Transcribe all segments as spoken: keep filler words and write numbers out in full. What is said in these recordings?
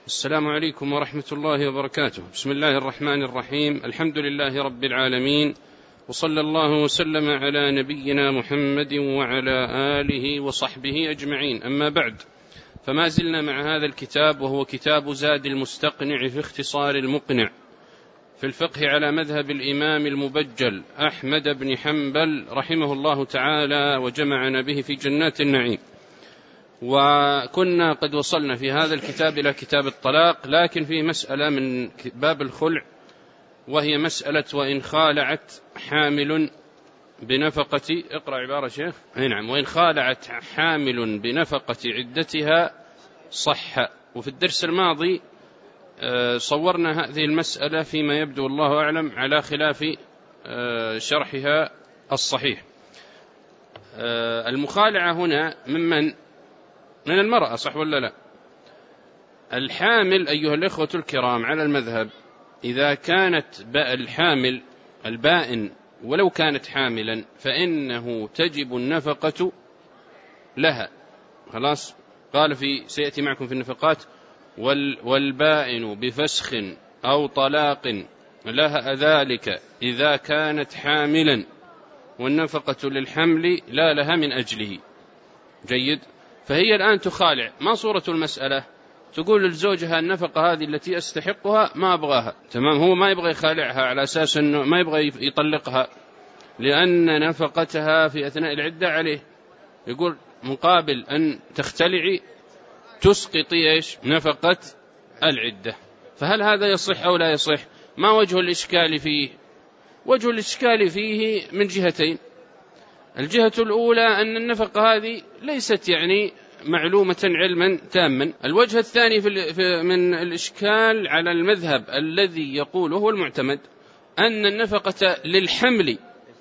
السلام عليكم ورحمة الله وبركاته. بسم الله الرحمن الرحيم. الحمد لله رب العالمين، وصلى الله وسلم على نبينا محمد وعلى آله وصحبه أجمعين. أما بعد، فما زلنا مع هذا الكتاب، وهو كتاب زاد المستقنع في اختصار المقنع في الفقه على مذهب الإمام المبجل أحمد بن حنبل رحمه الله تعالى، وجمعنا به في جنات النعيم. وكنا قد وصلنا في هذا الكتاب إلى كتاب الطلاق، لكن في مسألة من باب الخلع، وهي مسألة وإن خالعت حامل بنفقة، اقرأ عبارة شيخ. أي نعم، وإن خالعت حامل بنفقة عدتها صح. وفي الدرس الماضي صورنا هذه المسألة فيما يبدو الله أعلم على خلاف شرحها الصحيح. المخالعة هنا ممن من المرأة، صح ولا لا؟ الحامل أيها الإخوة الكرام على المذهب، إذا كانت الحامل البائن ولو كانت حاملا فإنه تجب النفقة لها. خلاص، قال في سيأتي معكم في النفقات: والبائن بفسخ أو طلاق لها ذلك إذا كانت حاملا، والنفقة للحمل لا لها من أجله. جيد. فهي الآن تخالع. ما صورة المسألة؟ تقول لزوجها النفقة هذه التي أستحقها ما أبغاها. تمام، هو ما يبغى يخالعها على أساس أنه ما يبغى يطلقها، لأن نفقتها في أثناء العدة عليه. يقول مقابل أن تختلعي تسقطي إيش؟ نفقة العدة. فهل هذا يصح أو لا يصح؟ ما وجه الإشكال فيه؟ وجه الإشكال فيه من جهتين. الجهة الأولى أن النفقة هذه ليست يعني معلومة علما تاما. الوجه الثاني في من الإشكال على المذهب الذي يقول هو المعتمد أن النفقة للحمل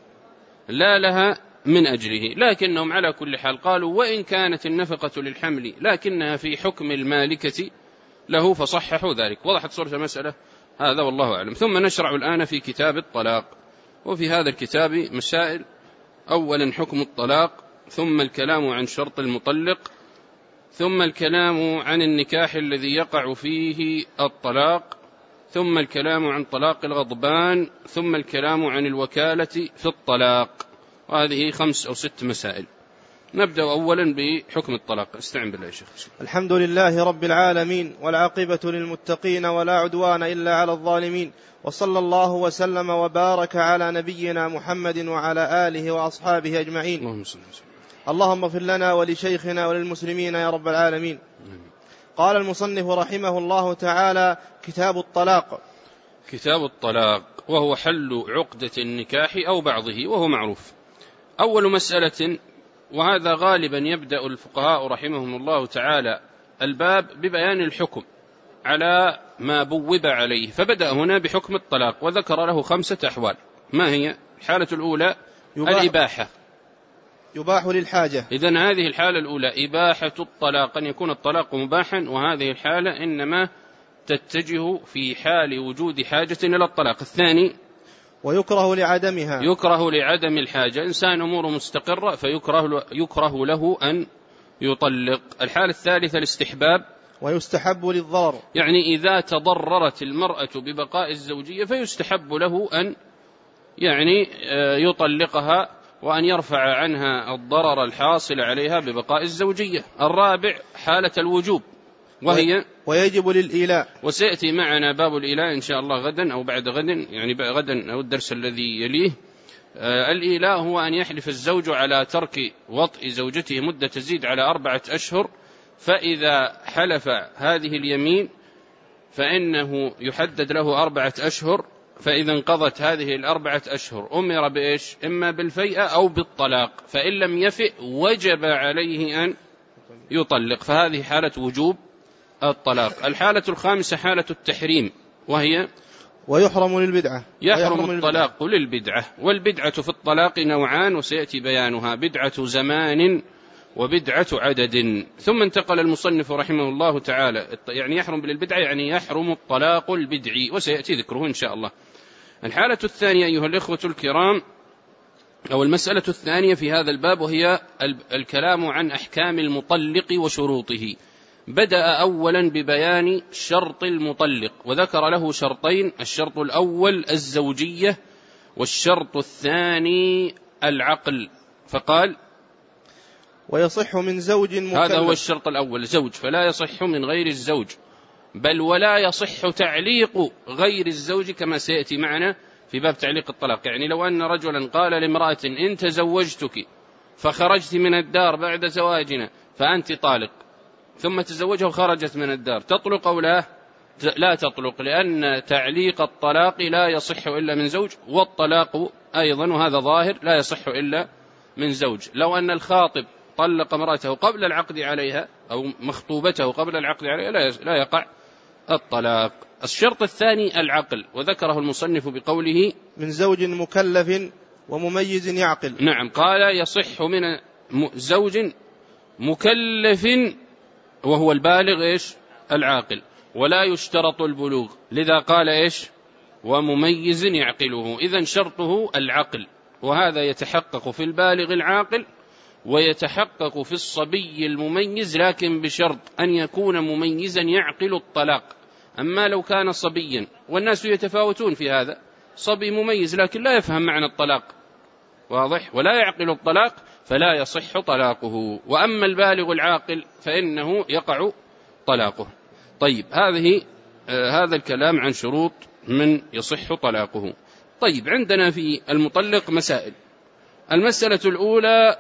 لا لها من أجله، لكنهم على كل حال قالوا وإن كانت النفقة للحمل لكنها في حكم المالكة له، فصححوا ذلك. وضحت صورة المسألة؟ هذا والله أعلم. ثم نشرع الآن في كتاب الطلاق، وفي هذا الكتاب مسائل: أولا حكم الطلاق، ثم الكلام عن شرط المطلق، ثم الكلام عن النكاح الذي يقع فيه الطلاق، ثم الكلام عن طلاق الغضبان، ثم الكلام عن الوكالة في الطلاق. وهذه خمس أو ست مسائل. نبدأ أولا بحكم الطلاق. استعن بالله يا شيخ. الحمد لله رب العالمين، والعاقبة للمتقين، ولا عدوان إلا على الظالمين، وصلى الله وسلم وبارك على نبينا محمد وعلى آله وأصحابه أجمعين. اللهم صل وسلم. اللهم اغفر لنا ولشيخنا وللمسلمين يا رب العالمين. قال المصنف رحمه الله تعالى: كتاب الطلاق. كتاب الطلاق وهو حل عقدة النكاح أو بعضه، وهو معروف. أول مسألة، وهذا غالبا يبدأ الفقهاء رحمهم الله تعالى الباب ببيان الحكم على ما بوب عليه، فبدأ هنا بحكم الطلاق وذكر له خمسة أحوال. ما هي؟ الحالة الأولى يباح الإباحة، يباح للحاجة. إذن هذه الحالة الأولى إباحة الطلاق، أن يكون الطلاق مباحا، وهذه الحالة إنما تتجه في حال وجود حاجة إلى الطلاق. الثاني ويكره لعدمها، يكره لعدم الحاجة، إنسان أموره مستقرة فيكره يكره له أن يطلق. الحالة الثالثة الاستحباب، ويستحب للضرر، يعني إذا تضررت المرأة ببقاء الزوجية فيستحب له أن يعني يطلقها وأن يرفع عنها الضرر الحاصل عليها ببقاء الزوجية. الرابع حالة الوجوب، وهي ويجب للإيلاء، وسيأتي معنا باب الإيلاء إن شاء الله غدا أو بعد غد، يعني غدا أو الدرس الذي يليه. آه الإيلاء هو أن يحلف الزوج على ترك وطئ زوجته مدة تزيد على أربعة أشهر، فإذا حلف هذه اليمين فإنه يحدد له أربعة أشهر، فإذا انقضت هذه الأربعة أشهر أمر بإيش؟ إما بالفيئة أو بالطلاق، فإن لم يفئ وجب عليه أن يطلق، فهذه حالة وجوب الطلاق. الحالة الخامسة حالة التحريم، وهي ويحرم للبدعة، يحرم الطلاق للبدعة. والبدعة في الطلاق نوعان وسيأتي بيانها: بدعة زمان وبدعة عدد. ثم انتقل المصنف رحمه الله تعالى، يعني يحرم للبدعة يعني يحرم الطلاق البدعي، وسيأتي ذكره إن شاء الله. الحالة الثانية أيها الإخوة الكرام، أو المسألة الثانية في هذا الباب، وهي الكلام عن أحكام المطلق وشروطه. بدأ أولا ببيان شرط المطلق وذكر له شرطين: الشرط الأول الزوجية، والشرط الثاني العقل، فقال: ويصح من زوج مكلف. هذا هو الشرط الأول، زوج، فلا يصح من غير الزوج، بل ولا يصح تعليق غير الزوج كما سيأتي معنا في باب تعليق الطلاق. يعني لو أن رجلا قال لامرأة: إن تزوجتك فخرجت من الدار بعد زواجنا فأنت طالق، ثم تزوجها وخرجت من الدار، تطلق أو لا؟ لا تطلق، لأن تعليق الطلاق لا يصح إلا من زوج، والطلاق أيضا وهذا ظاهر لا يصح إلا من زوج. لو أن الخاطب طلق امرأته قبل العقد عليها أو مخطوبته قبل العقد عليها لا يقع الطلاق. الشرط الثاني العقل، وذكره المصنف بقوله: من زوج مكلف ومميز يعقل. نعم، قال يصح من زوج مكلف وهو البالغ إيش؟ العاقل، ولا يشترط البلوغ، لذا قال إيش؟ ومميز يعقله. إذن شرطه العقل، وهذا يتحقق في البالغ العاقل ويتحقق في الصبي المميز، لكن بشرط أن يكون مميزا يعقل الطلاق. أما لو كان صبيا، والناس يتفاوتون في هذا، صبي مميز لكن لا يفهم معنى الطلاق، واضح، ولا يعقل الطلاق، فلا يصح طلاقه. وأما البالغ العاقل فإنه يقع طلاقه. طيب، هذه آه هذا الكلام عن شروط من يصح طلاقه. طيب، عندنا في المطلق مسائل. المسألة الأولى: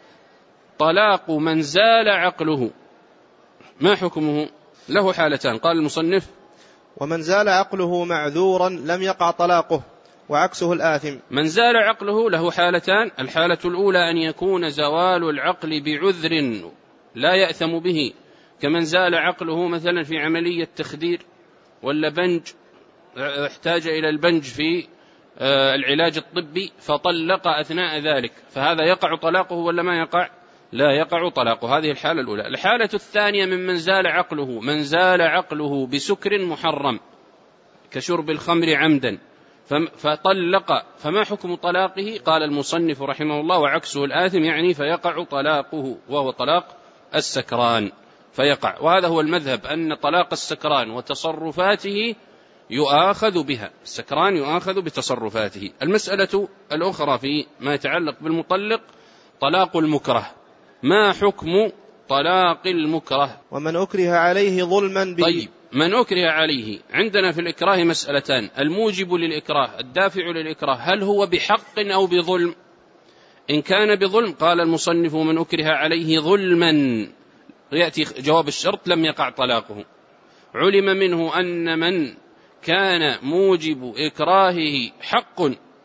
طلاق من زال عقله، ما حكمه؟ له حالتان، قال المصنف: ومن زال عقله معذورا لم يقع طلاقه، وعكسه الآثم. من زال عقله له حالتان: الحالة الأولى أن يكون زوال العقل بعذر لا يأثم به، كمن زال عقله مثلا في عملية تخدير ولا بنج، احتاج إلى البنج في العلاج الطبي فطلق أثناء ذلك، فهذا يقع طلاقه ولا ما يقع؟ لا يقع طلاقه. هذه الحالة الأولى. الحالة الثانية: من من زال عقله، من زال عقله بسكر محرم كشرب الخمر عمدا فطلق، فما حكم طلاقه؟ قال المصنف رحمه الله: وعكسه الآثم، يعني فيقع طلاقه، وهو طلاق السكران فيقع. وهذا هو المذهب، أن طلاق السكران وتصرفاته يؤاخذ بها، السكران يؤاخذ بتصرفاته. المسألة الأخرى في ما يتعلق بالمطلق: طلاق المكره، ما حكم طلاق المكره؟ ومن أكره عليه ظلما به. طيب، من أكره عليه، عندنا في الإكراه مسألتان: الموجب للإكراه، الدافع للإكراه، هل هو بحق أو بظلم؟ إن كان بظلم قال المصنف: من أكره عليه ظلما، يأتي جواب الشرط، لم يقع طلاقه. علم منه أن من كان موجب إكراهه حق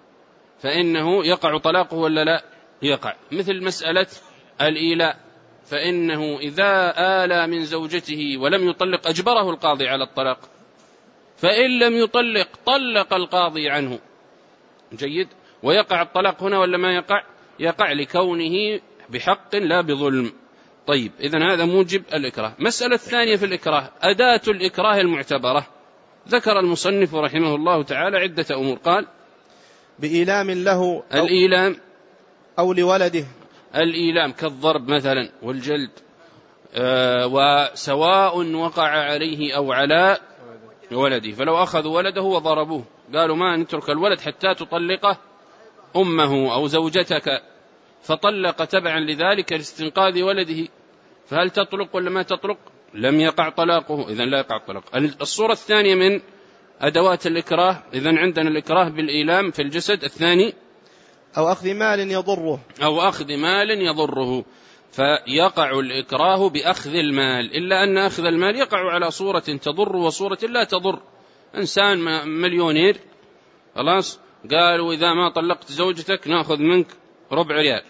فإنه يقع طلاقه ولا لا؟ يقع. مثل مسألة الإيلاء، فإنه إذا آلى من زوجته ولم يطلق أجبره القاضي على الطلاق، فإن لم يطلق طلق القاضي عنه. جيد، ويقع الطلاق هنا ولا ما يقع؟ يقع، لكونه بحق لا بظلم. طيب، إذن هذا موجب الإكراه. مسألة ثانية في الإكراه: أداة الإكراه المعتبرة. ذكر المصنف رحمه الله تعالى عدة أمور، قال: بإيلام له أو الإيلام أو لولده. الإيلام كالضرب مثلا والجلد، آه وسواء وقع عليه أو على ولده، فلو أخذوا ولده وضربوه قالوا: ما نترك الولد حتى تطلقه أمه أو زوجتك، فطلق تبعا لذلك لاستنقاذ ولده، فهل تطلق ولا ما تطلق؟ لم يقع طلاقه، إذن لا يقع الطلاق. الصورة الثانية من أدوات الإكراه، إذن عندنا الإكراه بالإيلام في الجسد. الثاني: أو أخذ مال يضره، أو أخذ مال يضره، فيقع الإكراه بأخذ المال، إلا أن أخذ المال يقع على صورة تضر وصورة لا تضر. إنسان مليونير خلاص قالوا: إذا ما طلقت زوجتك نأخذ منك ربع ريال،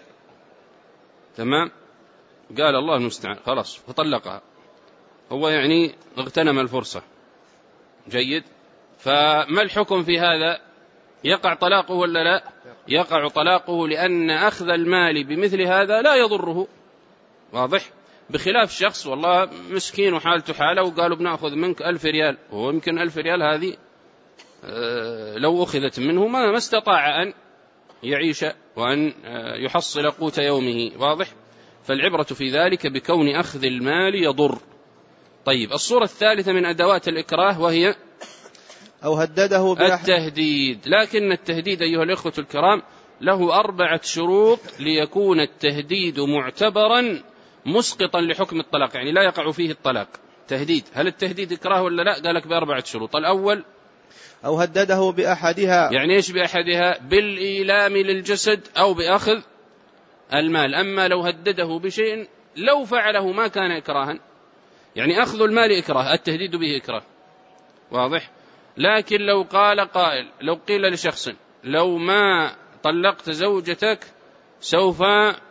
تمام، قال الله المستعان، خلاص فطلقها، هو يعني اغتنم الفرصة. جيد، فما الحكم في هذا؟ يقع طلاقه ولا لا؟ يقع طلاقه، لأن أخذ المال بمثل هذا لا يضره، واضح، بخلاف شخص والله مسكين وحالته حاله وقالوا بنأخذ منك ألف ريال، وهو يمكن ألف ريال هذه لو أخذت منه ما استطاع أن يعيش وأن يحصل قوت يومه، واضح. فالعبرة في ذلك بكون أخذ المال يضر. طيب الصورة الثالثة من أدوات الإكراه وهي أو هدده التهديد. لكن التهديد أيها الإخوة الكرام له أربعة شروط ليكون التهديد معتبرا مسقطا لحكم الطلاق، يعني لا يقع فيه الطلاق. تهديد، هل التهديد إكراه ولا لا؟ قال لك بأربعة شروط. الأول أو هدده بأحدها. يعني إيش بأحدها؟ بالإيلام للجسد أو بأخذ المال. أما لو هدده بشيء لو فعله ما كان إكراها، يعني أخذ المال إكراه، التهديد به إكراه، واضح. لكن لو قال قائل، لو قيل لشخص لو ما طلقت زوجتك سوف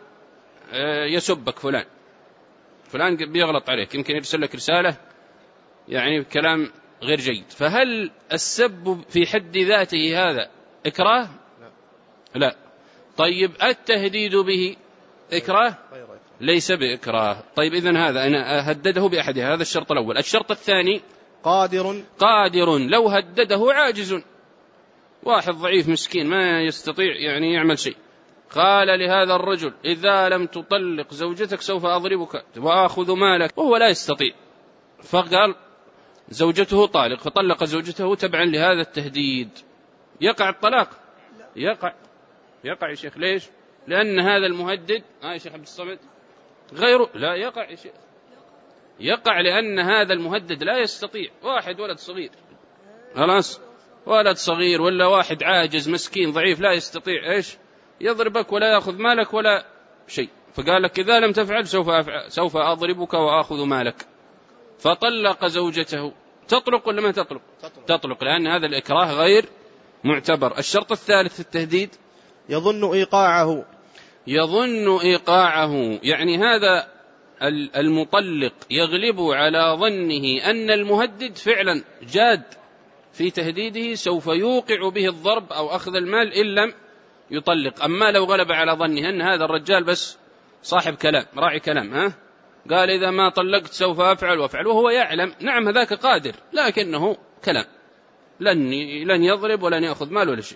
يسبك فلان، فلان بيغلط عليك، يمكن يرسل لك رسالة يعني كلام غير جيد، فهل السب في حد ذاته هذا إكراه؟ لا. طيب التهديد به إكراه؟ ليس بإكراه. طيب إذن هذا أنا هدده بأحدها، هذا الشرط الأول. الشرط الثاني قادر. قادر، لو هدده عاجز، واحد ضعيف مسكين ما يستطيع يعني يعمل شيء، قال لهذا الرجل إذا لم تطلق زوجتك سوف أضربك وآخذ مالك، وهو لا يستطيع، فقال زوجته طالق فطلق زوجته تبعا لهذا التهديد، يقع الطلاق؟ يقع يقع يا شيخ. ليش؟ لأن هذا المهدد آه يا شيخ عبد الصمد غيره لا يقع يا شيخ، يقع لأن هذا المهدد لا يستطيع، واحد ولد صغير خلاص، ولد صغير ولا واحد عاجز مسكين ضعيف لا يستطيع إيش يضربك ولا يأخذ مالك ولا شيء، فقال لك إذا لم تفعل سوف أفعل سوف أضربك وأخذ مالك، فطلق زوجته. تطلق ولا ما تطلق؟ تطلق, تطلق لأن هذا الإكراه غير معتبر. الشرط الثالث في التهديد يظن إيقاعه. يظن إيقاعه، يعني هذا المطلق يغلب على ظنه أن المهدد فعلا جاد في تهديده سوف يوقع به الضرب أو أخذ المال إن لم يطلق. أما لو غلب على ظنه أن هذا الرجال بس صاحب كلام راعي كلام، ها قال إذا ما طلقت سوف أفعل وأفعل، وهو يعلم نعم هذاك قادر لكنه كلام، لن لن يضرب ولن يأخذ مال ولا شيء،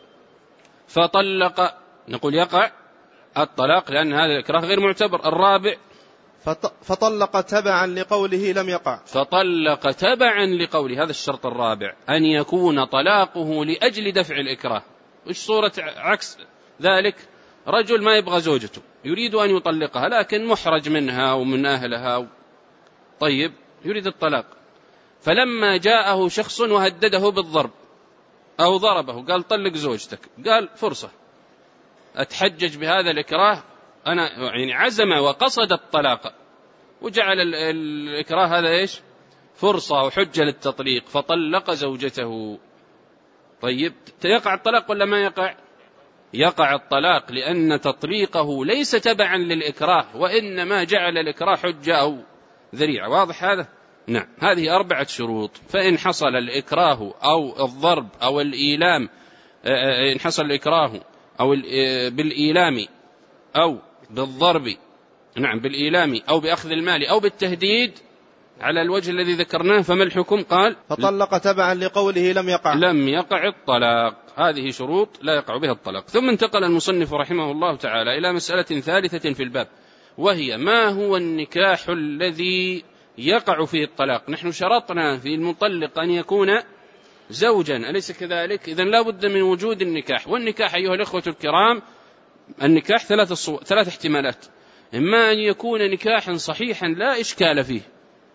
فطلق، نقول يقع الطلاق لأن هذا الإكراه غير معتبر. الرابع فطلق تبعا لقوله لم يقع. فطلق تبعا لقوله، هذا الشرط الرابع، أن يكون طلاقه لأجل دفع الإكراه. وش صورة عكس ذلك؟ رجل ما يبغى زوجته يريد أن يطلقها لكن محرج منها ومن أهلها و... طيب يريد الطلاق، فلما جاءه شخص وهدده بالضرب أو ضربه قال طلق زوجتك، قال فرصة أتحجج بهذا الإكراه، أنا يعني عزم وقصد الطلاق وجعل الإكراه هذا إيش فرصة وحجة للتطليق، فطلق زوجته. طيب يقع الطلاق ولا ما يقع؟ يقع الطلاق لأن تطليقه ليس تبعا للإكراه وإنما جعل الإكراه حجة أو ذريعة. واضح هذا؟ نعم. هذه أربعة شروط، فإن حصل الإكراه أو الضرب أو الإيلام، إن حصل الإكراه أو بالإيلام أو بالضرب، نعم بالإيلام أو بأخذ المال أو بالتهديد على الوجه الذي ذكرناه، فما الحكم؟ قال فطلق تبعا لقوله لم يقع. لم يقع الطلاق. هذه شروط لا يقع بها الطلاق. ثم انتقل المصنف رحمه الله تعالى إلى مسألة ثالثة في الباب، وهي ما هو النكاح الذي يقع فيه الطلاق. نحن شرطنا في المطلق أن يكون زوجا، أليس كذلك؟ إذن لا بد من وجود النكاح. والنكاح أيها الأخوة الكرام، النكاح ثلاث الصور، ثلاث احتمالات: إما أن يكون نكاحا صحيحا لا إشكال فيه،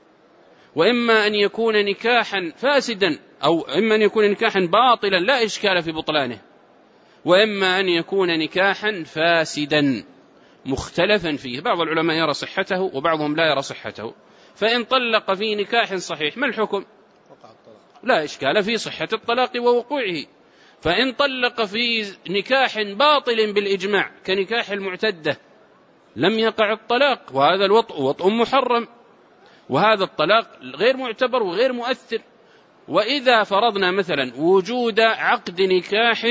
وإما أن يكون نكاحا فاسدا، أو إما أن يكون نكاحا باطلا لا إشكال في بطلانه، وإما أن يكون نكاحا فاسدا مختلفا فيه، بعض العلماء يرى صحته وبعضهم لا يرى صحته. فإن طلق في نكاح صحيح ما الحكم؟ لا إشكال في صحة الطلاق ووقوعه. فإن طلق في نكاح باطل بالإجماع كنكاح المعتدة لم يقع الطلاق، وهذا الوطء وطء محرم، وهذا الطلاق غير معتبر وغير مؤثر. وإذا فرضنا مثلا وجود عقد نكاح،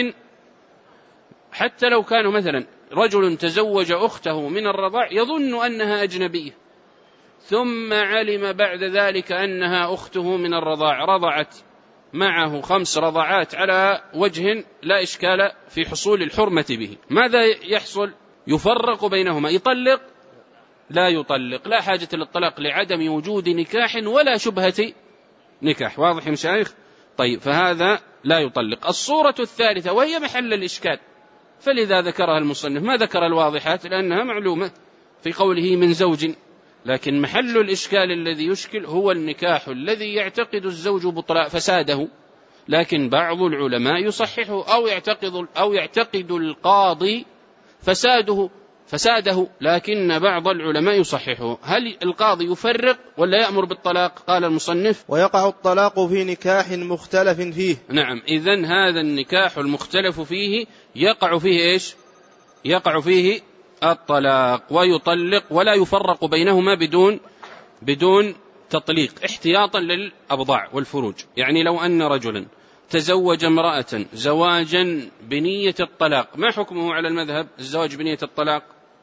حتى لو كانوا مثلا رجل تزوج أخته من الرضاع يظن أنها أجنبية، ثم علم بعد ذلك أنها أخته من الرضاع، رضعت معه خمس رضعات على وجه لا إشكال في حصول الحرمة به، ماذا يحصل؟ يفرق بينهما، يطلق لا يطلق، لا حاجة للطلاق لعدم وجود نكاح ولا شبهة نكاح. واضح يا مشايخ؟ طيب، فهذا لا يطلق. الصورة الثالثة وهي محل الإشكال، فلذا ذكرها المصنف، ما ذكر الواضحات لأنها معلومة في قوله من زوج، لكن محل الإشكال الذي يشكل هو النكاح الذي يعتقد الزوج بطلاق فساده، لكن بعض العلماء يصححه، أو يعتقد أو يعتقد القاضي فساده فساده لكن بعض العلماء يصححه. هل القاضي يفرق ولا يأمر بالطلاق؟ قال المصنف: ويقع الطلاق في نكاح مختلف فيه. نعم، إذن هذا النكاح المختلف فيه يقع فيه إيش؟ يقع فيه الطلاق ويطلق، ولا يفرق بينهما بدون بدون تطليق، احتياطا للأبضاع والفروج. يعني لو أن رجلا تزوج امرأة زواجا بنية الطلاق، ما حكمه على المذهب الزواج بنية الطلاق؟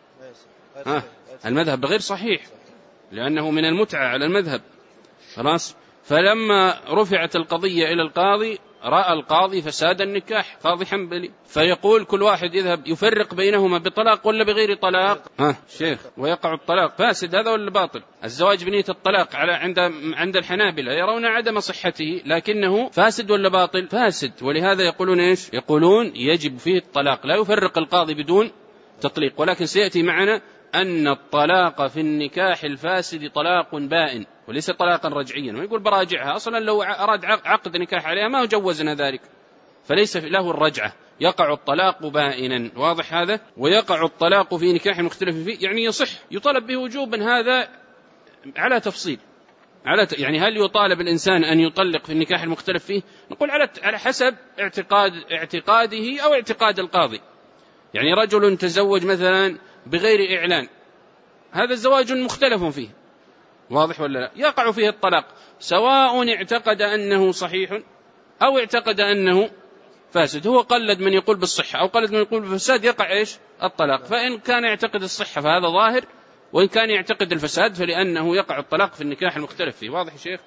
ها، المذهب غير صحيح لأنه من المتعة على المذهب. خلاص، فلما رفعت القضية إلى القاضي رأى القاضي فساد النكاح، قاضي حنبلي، فيقول كل واحد يذهب يفرق بينهما بطلاق ولا بغير طلاق. ها شيخ، ويقع الطلاق فاسد، هذا ولا باطل؟ الزواج بنية الطلاق على عند عند الحنابلة يرون عدم صحته، لكنه فاسد ولا باطل؟ فاسد، ولهذا يقولون ايش؟ يقولون يجب فيه الطلاق، لا يفرق القاضي بدون تطليق. ولكن سيأتي معنا أن الطلاق في النكاح الفاسد طلاق بائن وليس طلاقا رجعيا، ويقول براجعها، أصلا لو أراد عقد نكاح عليها ما جوزنا ذلك، فليس له الرجعة، يقع الطلاق بائنا. واضح هذا؟ ويقع الطلاق في نكاح مختلف فيه، يعني يصح يطالب به وجوبا، هذا على تفصيل، على ت... يعني هل يطالب الإنسان أن يطلق في النكاح المختلف فيه؟ نقول على على حسب اعتقاد اعتقاده أو اعتقاد القاضي. يعني رجل تزوج مثلا بغير إعلان، هذا الزواج مختلف فيه، واضح ولا لا؟ يقع فيه الطلاق، سواء اعتقد أنه صحيح أو اعتقد أنه فاسد. هو قلد من يقول بالصحة أو قلد من يقول بالفساد، يقع إيش؟ الطلاق. فإن كان يعتقد الصحة فهذا ظاهر، وإن كان يعتقد الفساد فلأنه يقع الطلاق في النكاح المختلف فيه. واضح يا شيخ؟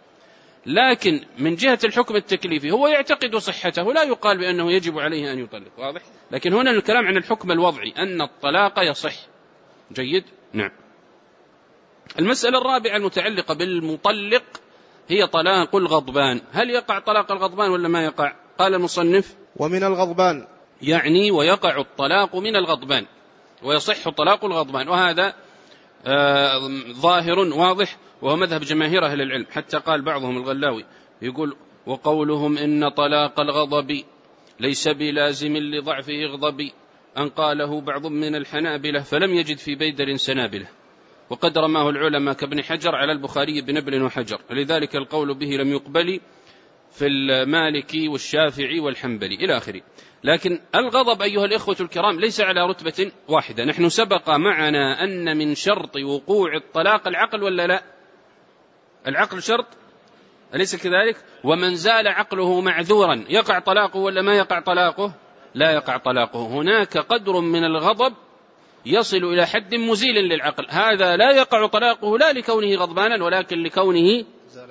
لكن من جهة الحكم التكليفي هو يعتقد صحته، لا يقال بأنه يجب عليه أن يطلق. واضح؟ لكن هنا الكلام عن الحكم الوضعي، أن الطلاق يصح. جيد؟ نعم. المسألة الرابعة المتعلقة بالمطلق هي طلاق الغضبان. هل يقع طلاق الغضبان ولا ما يقع؟ قال المصنف: ومن الغضبان، يعني ويقع الطلاق من الغضبان، ويصح طلاق الغضبان، وهذا آه ظاهر واضح، وهو مذهب جماهير أهل العلم. حتى قال بعضهم الغلاوي يقول: وقولهم إن طلاق الغضب ليس بلازم لضعفه غضبي، أن قاله بعض من الحنابلة فلم يجد في بيدر سنابلة، وقد رماه العلماء كابن حجر على البخاري بنبل وحجر، لذلك القول به لم يقبل في المالكي والشافعي والحنبلي إلى آخره. لكن الغضب أيها الإخوة الكرام ليس على رتبة واحدة. نحن سبق معنا أن من شرط وقوع الطلاق العقل ولا لا؟ العقل شرط، أليس كذلك؟ ومن زال عقله معذورا يقع طلاقه ولا ما يقع طلاقه؟ لا يقع طلاقه. هناك قدر من الغضب يصل إلى حد مزيل للعقل، هذا لا يقع طلاقه لا لكونه غضبانا ولكن لكونه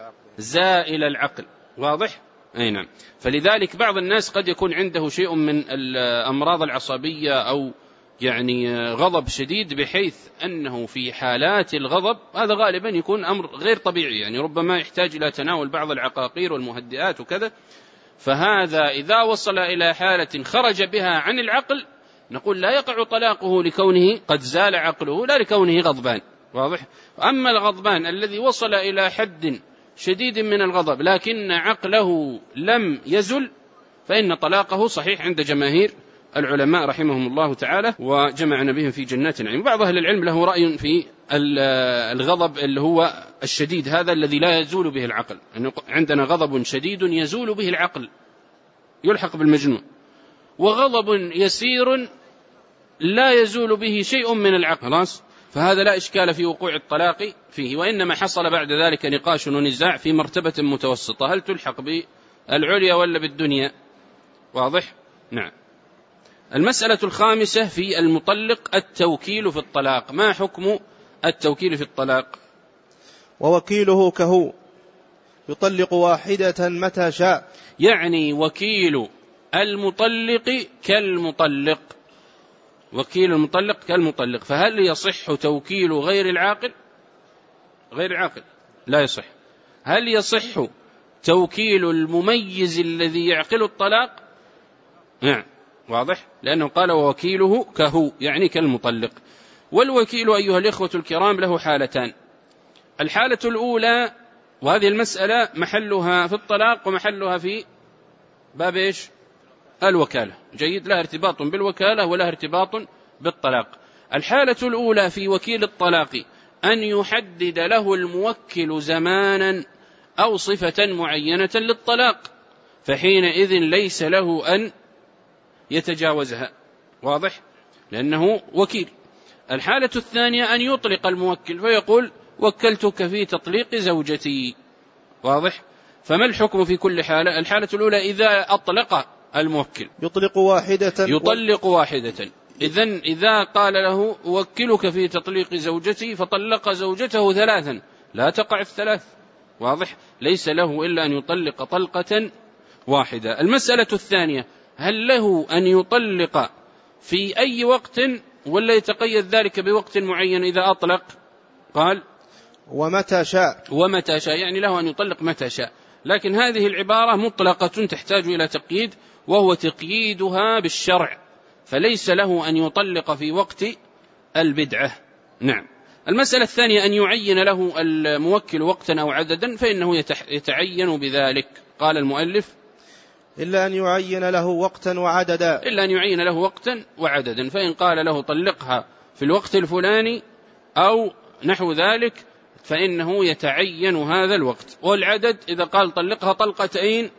زائل العقل. واضح؟ أي نعم. فلذلك بعض الناس قد يكون عنده شيء من الأمراض العصبية أو يعني غضب شديد، بحيث أنه في حالات الغضب هذا غالبا يكون أمر غير طبيعي، يعني ربما يحتاج إلى تناول بعض العقاقير والمهدئات وكذا، فهذا إذا وصل إلى حالة خرج بها عن العقل نقول لا يقع طلاقه لكونه قد زال عقله لا لكونه غضبان. واضح؟ أما الغضبان الذي وصل إلى حد شديد من الغضب لكن عقله لم يزل فإن طلاقه صحيح عند جماهير العلماء رحمهم الله تعالى، وجمعنا بهم في جنات النعيم. بعض أهل العلم له رأي في الغضب اللي هو الشديد، هذا الذي لا يزول به العقل، عندنا غضب شديد يزول به العقل يلحق بالمجنون، وغضب يسير لا يزول به شيء من العقل، خلاص، فهذا لا إشكال في وقوع الطلاق فيه، وإنما حصل بعد ذلك نقاش ونزاع في مرتبة متوسطة، هل تلحق بالعليا ولا بالدنيا؟ واضح؟ نعم. المسألة الخامسة في المطلق التوكيل في الطلاق. ما حكم التوكيل في الطلاق؟ ووكيله كهو يطلق واحدة متى شاء، يعني وكيل المطلق كالمطلق، وكيل المطلق كالمطلق، فهل يصح توكيل غير العاقل؟ غير العاقل لا يصح. هل يصح توكيل المميز الذي يعقل الطلاق؟ نعم واضح، لأنه قال ووكيله كهو يعني كالمطلق. والوكيل أيها الإخوة الكرام له حالتان. الحالة الأولى، وهذه المسألة محلها في الطلاق ومحلها في باب إيش؟ الوكالة، جيد، لها ارتباط بالوكالة ولها ارتباط بالطلاق. الحالة الأولى في وكيل الطلاق أن يحدد له الموكل زمانا أو صفة معينة للطلاق، فحينئذ ليس له أن يتجاوزها، واضح، لأنه وكيل. الحالة الثانية أن يطلق الموكل فيقول وكلتك في تطليق زوجتي، واضح. فما الحكم في كل حالة؟ الحالة الأولى إذا أطلق الموكل يطلق واحدة يطلق واحدة. إذن إذا قال له وكلك في تطليق زوجتي فطلق زوجته ثلاثا لا تقع الثلاث، واضح، ليس له إلا أن يطلق طلقة واحدة. المسألة الثانية، هل له أن يطلق في أي وقت ولا يتقيد ذلك بوقت معين إذا أطلق؟ قال ومتى شاء. ومتى شاء يعني له أن يطلق متى شاء، لكن هذه العبارة مطلقة تحتاج إلى تقييد، وهو تقييدها بالشرع، فليس له أن يطلق في وقت البدعة. نعم. المسألة الثانية أن يعين له الموكل وقتا أو عددا، فإنه يتعين بذلك. قال المؤلف إلا أن يعين له وقتا وعددا إلا أن يعين له وقتا وعددا، فإن قال له طلقها في الوقت الفلاني أو نحو ذلك فإنه يتعين هذا الوقت. والعدد إذا قال طلقها طلقتين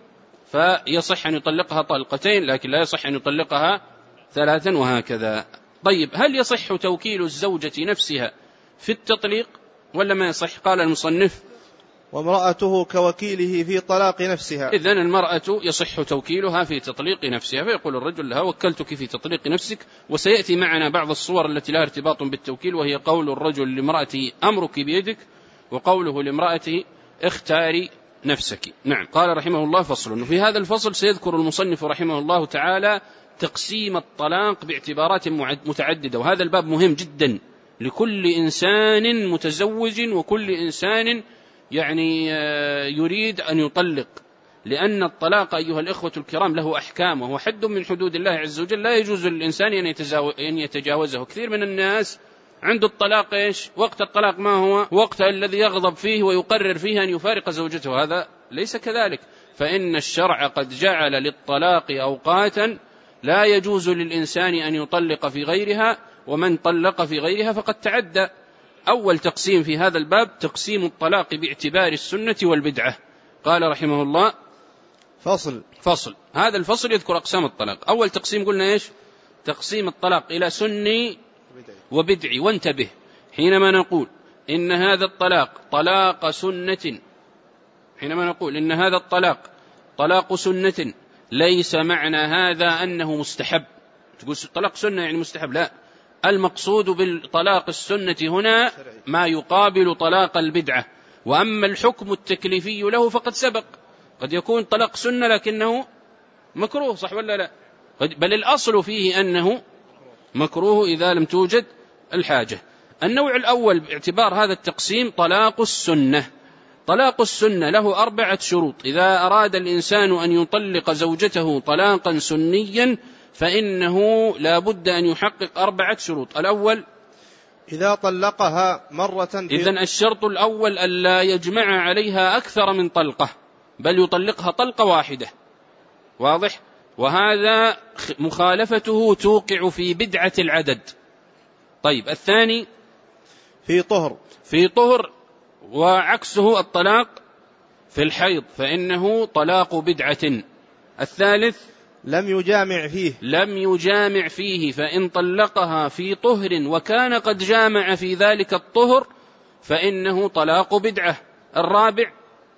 فيصح أن يطلقها طلقتين، لكن لا يصح أن يطلقها ثلاثا وهكذا. طيب، هل يصح توكيل الزوجة نفسها في التطليق ولا ما يصح؟ قال المصنف وامرأته كوكيله في طلاق نفسها. إذن المرأة يصح توكيلها في تطليق نفسها، فيقول الرجل لها وكلتك في تطليق نفسك. وسيأتي معنا بعض الصور التي لها ارتباط بالتوكيل، وهي قول الرجل لامرأته أمرك بيدك، وقوله لامرأته اختاري نفسك. نعم. قال رحمه الله فصل. في هذا الفصل سيذكر المصنف رحمه الله تعالى تقسيم الطلاق باعتبارات متعددة، وهذا الباب مهم جدا لكل إنسان متزوج وكل إنسان يعني يريد أن يطلق، لأن الطلاق أيها الإخوة الكرام له أحكام، وهو حد من حدود الله عز وجل لا يجوز للإنسان أن يتجاوزه. كثير من الناس عند الطلاق إيش؟ وقت الطلاق ما هو؟ وقت الذي يغضب فيه ويقرر فيه أن يفارق زوجته. هذا ليس كذلك، فإن الشرع قد جعل للطلاق أوقاتا لا يجوز للإنسان أن يطلق في غيرها، ومن طلق في غيرها فقد تعدى. أول تقسيم في هذا الباب تقسيم الطلاق باعتبار السنة والبدعة. قال رحمه الله فصل. فصل. هذا الفصل يذكر أقسام الطلاق. أول تقسيم قلنا إيش؟ تقسيم الطلاق إلى سني وبدعي. وانتبه، حينما نقول إن هذا الطلاق طلاق سنة، حينما نقول إن هذا الطلاق طلاق سنة ليس معنى هذا أنه مستحب. تقول طلاق سنة يعني مستحب، لا، المقصود بالطلاق السنة هنا ما يقابل طلاق البدعة. وأما الحكم التكليفي له فقد سبق، قد يكون طلاق سنة لكنه مكروه، صح ولا لا؟ بل الأصل فيه أنه مكروه إذا لم توجد الحاجة. النوع الأول باعتبار هذا التقسيم طلاق السنة. طلاق السنة له أربعة شروط. إذا أراد الإنسان أن يطلق زوجته طلاقا سنيا فإنه لا بد أن يحقق أربعة شروط. الأول إذا طلقها مرة. إذن الشرط الأول ألا يجمع عليها أكثر من طلقة، بل يطلقها طلقة واحدة، واضح؟ وهذا مخالفته توقع في بدعة العدد. طيب، الثاني في طهر. في طهر، وعكسه الطلاق في الحيض فإنه طلاق بدعة. الثالث لم يجامع فيه. لم يجامع فيه، فإن طلقها في طهر وكان قد جامع في ذلك الطهر فإنه طلاق بدعة. الرابع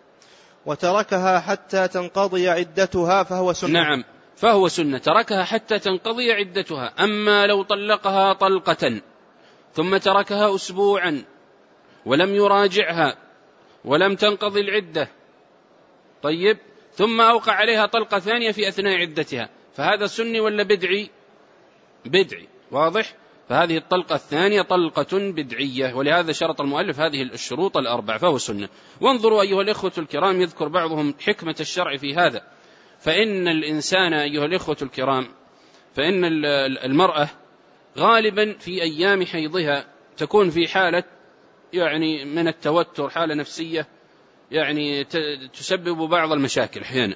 وتركها حتى تنقضي عدتها فهو سنة. نعم، فهو سنة، تركها حتى تنقضي عدتها. أما لو طلقها طلقة ثم تركها أسبوعا ولم يراجعها ولم تنقضي العدة، طيب، ثم أوقع عليها طلقة ثانية في أثناء عدتها، فهذا سني ولا بدعي؟ بدعي. واضح؟ فهذه الطلقة الثانية طلقة بدعية، ولهذا شرط المؤلف هذه الشروط الأربع فهو سنة. وانظروا أيها الإخوة الكرام، يذكر بعضهم حكمة الشرع في هذا. فإن الإنسان أيها الإخوة الكرام، فإن المرأة غالبا في أيام حيضها تكون في حالة يعني من التوتر، حالة نفسية يعني تسبب بعض المشاكل أحيانا،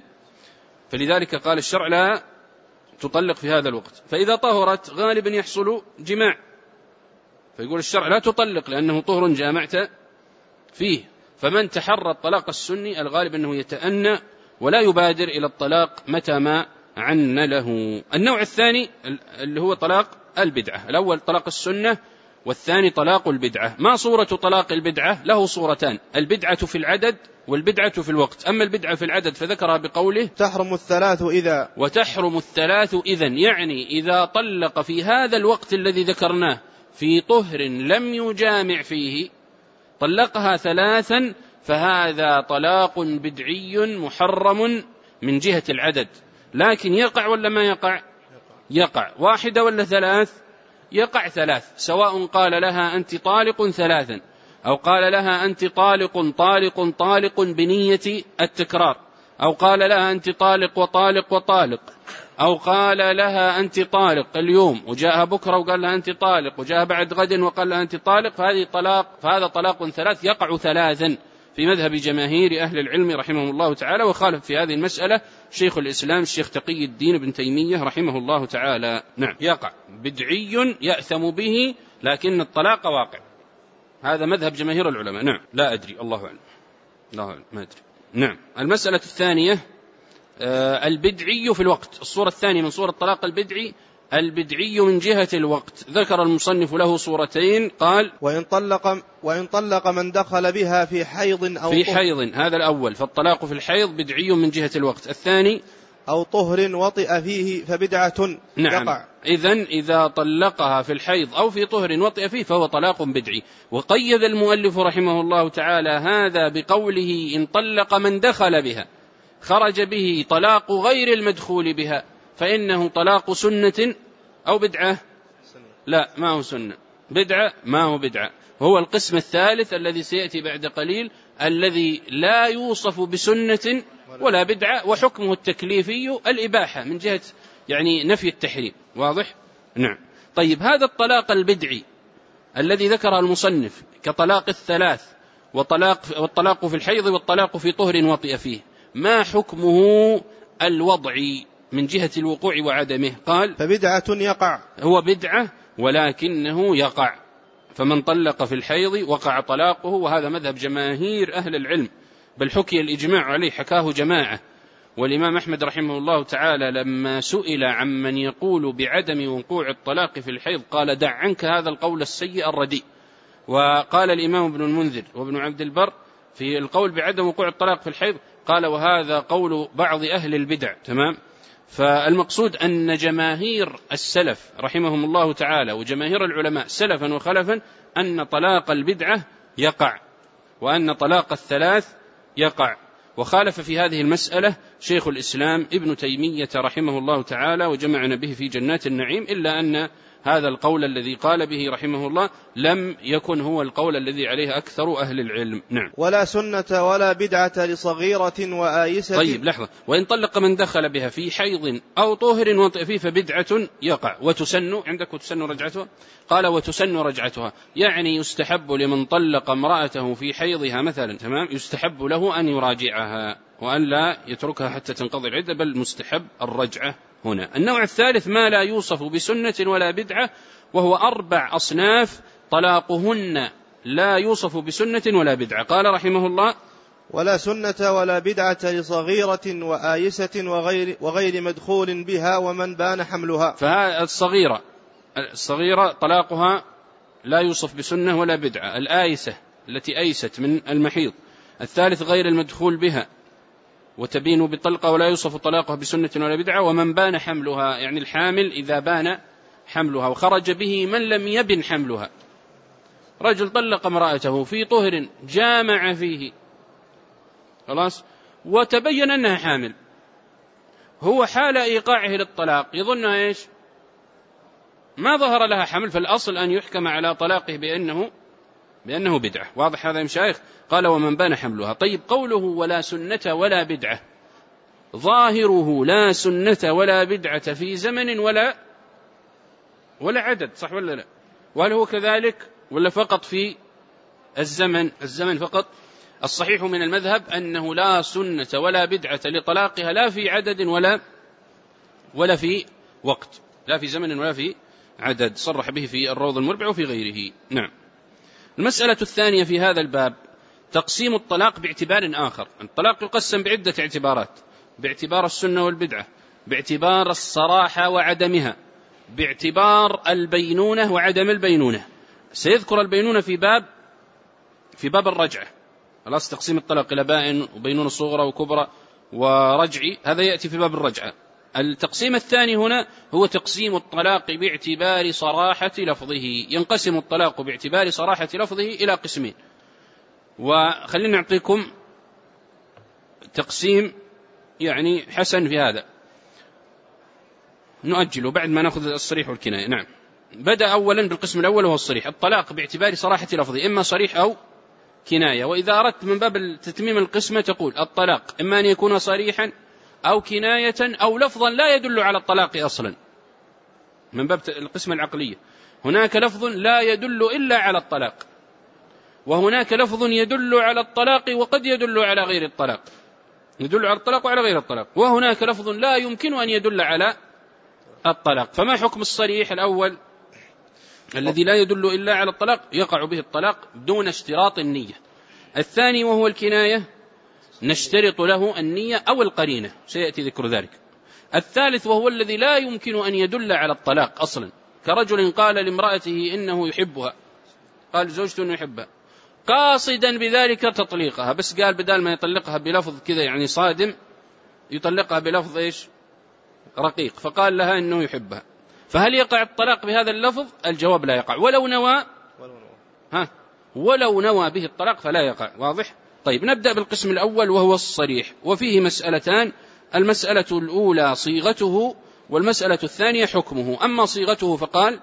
فلذلك قال الشرع لا تطلق في هذا الوقت. فإذا طهرت غالبا يحصل جماع، فيقول الشرع لا تطلق لأنه طهر جامعت فيه. فمن تحرى الطلاق السني الغالب أنه يتأنى ولا يبادر إلى الطلاق متى ما عن له. النوع الثاني اللي هو طلاق البدعة، الأول طلاق السنة والثاني طلاق البدعة. ما صورة طلاق البدعة؟ له صورتان: البدعة في العدد والبدعة في الوقت. أما البدعة في العدد فذكرها بقوله تحرم الثلاث إذا، وتحرم الثلاث إذن، يعني إذا طلق في هذا الوقت الذي ذكرناه في طهر لم يجامع فيه طلقها ثلاثا، فهذا طلاق بدعي محرم من جهة العدد. لكن يقع ولا ما يقع؟ يقع. واحدة ولا ثلاث؟ يقع ثلاث، سواء قال لها أنت طالق ثلاثا أو قال لها أنت طالق طالق طالق بنية التكرار، أو قال لها أنت طالق وطالق وطالق، أو قال لها أنت طالق اليوم وجاءها بكرة وقال لها أنت طالق، وجاءها بعد غد وقال لها أنت طالق، فهذه طلاق، فهذا طلاق ثلاث يقع ثلاثا في مذهب جماهير أهل العلم رحمه الله تعالى. وخالف في هذه المسألة شيخ الإسلام الشيخ تقي الدين بن تيمية رحمه الله تعالى. نعم، يقع بدعي يأثم به، لكن الطلاق واقع. هذا مذهب جماهير العلماء. نعم، لا أدري، الله أعلم، الله أعلم، ما أدري. نعم. المسألة الثانية آه البدعي في الوقت. الصورة الثانية من صورة الطلاق البدعي البدعي من جهة الوقت. ذكر المصنف له صورتين، قال وإن طلق, وإن طلق من دخل بها في حيض أو في طهر. حيض، هذا الأول، فالطلاق في الحيض بدعي من جهة الوقت. الثاني أو طهر وطئ فيه فبدعة. نعم. يقع. إذن إذا طلقها في الحيض أو في طهر وطئ فيه فهو طلاق بدعي. وقيد المؤلف رحمه الله تعالى هذا بقوله إن طلق من دخل بها، خرج به طلاق غير المدخول بها، فإنه طلاق سنة أو بدعة؟ لا، ما هو سنة. بدعة؟ ما هو بدعة. هو القسم الثالث الذي سيأتي بعد قليل، الذي لا يوصف بسنة ولا بدعة، وحكمه التكليفي الإباحة من جهة يعني نفي التحريم. واضح؟ نعم. طيب، هذا الطلاق البدعي الذي ذكره المصنف كطلاق الثلاث وطلاق والطلاق في الحيض والطلاق في طهر وطئ فيه، ما حكمه الوضعي من جهة الوقوع وعدمه؟ قال فبدعة يقع. هو بدعة ولكنه يقع. فمن طلق في الحيض وقع طلاقه، وهذا مذهب جماهير أهل العلم، بل حكي الإجماع عليه، حكاه جماعة. والإمام أحمد رحمه الله تعالى لما سئل عمن يقول بعدم وقوع الطلاق في الحيض قال دع عنك هذا القول السيء الرديء. وقال الإمام ابن المنذر وابن عبد البر في القول بعدم وقوع الطلاق في الحيض قال وهذا قول بعض أهل البدع. تمام. فالمقصود أن جماهير السلف رحمهم الله تعالى وجماهير العلماء سلفا وخلفا أن طلاق البدعة يقع، وأن طلاق الثلاث يقع. وخالف في هذه المسألة شيخ الإسلام ابن تيمية رحمه الله تعالى، وجمعنا به في جنات النعيم، إلا أن هذا القول الذي قال به رحمه الله لم يكن هو القول الذي عليه أكثر أهل العلم. نعم. ولا سنة ولا بدعة لصغيرة وآيسة. طيب لحظة. وإن طلق من دخل بها في حيض أو طهر وطئ فيه فبدعة يقع. وتسن عندك وتسن رجعتها؟ قال وتسن رجعتها، يعني يستحب لمن طلق امرأته في حيضها مثلا، تمام، يستحب له أن يراجعها وأن لا يتركها حتى تنقضي العدة، بل مستحب الرجعة هنا. النوع الثالث ما لا يوصف بسنة ولا بدعة، وهو أربع أصناف طلاقهن لا يوصف بسنة ولا بدعة. قال رحمه الله ولا سنة ولا بدعة لصغيرة وآيسة وغير, وغير مدخول بها ومن بان حملها. فالصغيرة الصغيرة طلاقها لا يوصف بسنة ولا بدعة. الآيسة التي أيست من المحيض. الثالث غير المدخول بها وتبين بالطلقة ولا يوصف طلاقها بسنة ولا بدعة. ومن بان حملها، يعني الحامل إذا بان حملها وخرج به من لم يبن حملها. رجل طلق امرأته في طهر جامع فيه خلاص وتبين أنها حامل، هو حال إيقاعه للطلاق يظن إيش؟ ما ظهر لها حمل فالأصل أن يحكم على طلاقه بأنه بأنه بدعة. واضح هذا يا مشايخ؟ قال ومن بان حملها. طيب قوله ولا سنة ولا بدعة، ظاهره لا سنة ولا بدعة في زمن ولا ولا عدد، صح ولا لا؟ وهل هو كذلك ولا فقط في الزمن؟ الزمن فقط. الصحيح من المذهب أنه لا سنة ولا بدعة لطلاقها لا في عدد ولا ولا في وقت، لا في زمن ولا في عدد، صرح به في الروض المربع وفي غيره. نعم. المسألة الثانية في هذا الباب تقسيم الطلاق باعتبار آخر. الطلاق يقسم بعدة اعتبارات: باعتبار السنة والبدعة، باعتبار الصراحة وعدمها، باعتبار البينونة وعدم البينونة. سيذكر البينونة في باب في باب الرجعة. خلاص، تقسيم الطلاق إلى بائن وبينونة صغرى وكبرى ورجعي، هذا يأتي في باب الرجعة. التقسيم الثاني هنا هو تقسيم الطلاق باعتبار صراحة لفظه. ينقسم الطلاق باعتبار صراحة لفظه إلى قسمين، وخلينا نعطيكم تقسيم يعني حسن في هذا، نؤجله بعد ما نأخذ الصريح والكناية. نعم. بدأ أولا بالقسم الأول وهو الصريح. الطلاق باعتبار صراحة لفظه، إما صريح أو كناية. وإذا أردت من باب تتميم القسمة تقول الطلاق إما أن يكون صريحا أو كناية أو لفظا لا يدل على الطلاق أصلا. من باب القسمة العقلية هناك لفظ لا يدل إلا على الطلاق، وهناك لفظ يدل على الطلاق وقد يدل على غير الطلاق، يدل على الطلاق وعلى غير الطلاق، وهناك لفظ لا يمكن أن يدل على الطلاق. فما حكم الصريح الأول الذي لا يدل إلا على الطلاق؟ يقع به الطلاق دون اشتراط النية. الثاني وهو الكناية نشترط له النية أو القرينة، سيأتي ذكر ذلك. الثالث وهو الذي لا يمكن أن يدل على الطلاق أصلا، كرجل قال لامرأته إنه يحبها، قال زوجته إنه يحبها قاصدا بذلك تطليقها، بس قال بدال ما يطلقها بلفظ كذا يعني صادم يطلقها بلفظ إيش رقيق، فقال لها إنه يحبها. فهل يقع الطلاق بهذا اللفظ؟ الجواب لا يقع، ولو نوى ها ولو نوى به الطلاق فلا يقع. واضح؟ طيب نبدأ بالقسم الأول وهو الصريح، وفيه مسألتان: المسألة الأولى صيغته، والمسألة الثانية حكمه. أما صيغته فقال: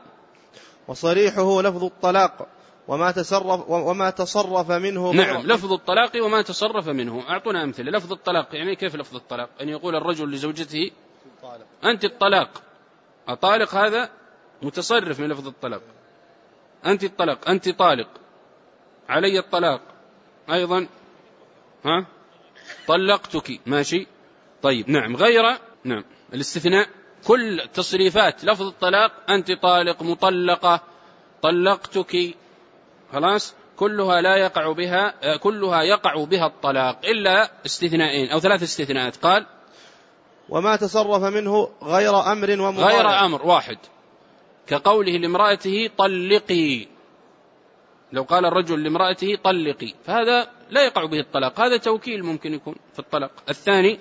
وصريحه لفظ الطلاق وما تصرف وما تصرف منه. نعم، لفظ الطلاق وما تصرف منه. أعطونا أمثلة. لفظ الطلاق يعني كيف لفظ الطلاق؟ أن يقول الرجل لزوجته أنت الطلاق. الطالق هذا متصرف من لفظ الطلاق. أنت الطلاق، أنت طالق، علي الطلاق أيضا، ها طلقتك، ماشي. طيب نعم. غير نعم الاستثناء، كل تصريفات لفظ الطلاق أنت طالق، مطلقة، طلقتك، خلاص كلها لا يقع بها كلها يقع بها الطلاق إلا استثناءين أو ثلاث استثناءات. قال: وما تصرف منه غير أمر ومضارع. غير أمر واحد، كقوله لامرأته طلقي. لو قال الرجل لامرأته طلقي فهذا لا يقع به الطلاق، هذا توكيل ممكن يكون في الطلاق. الثاني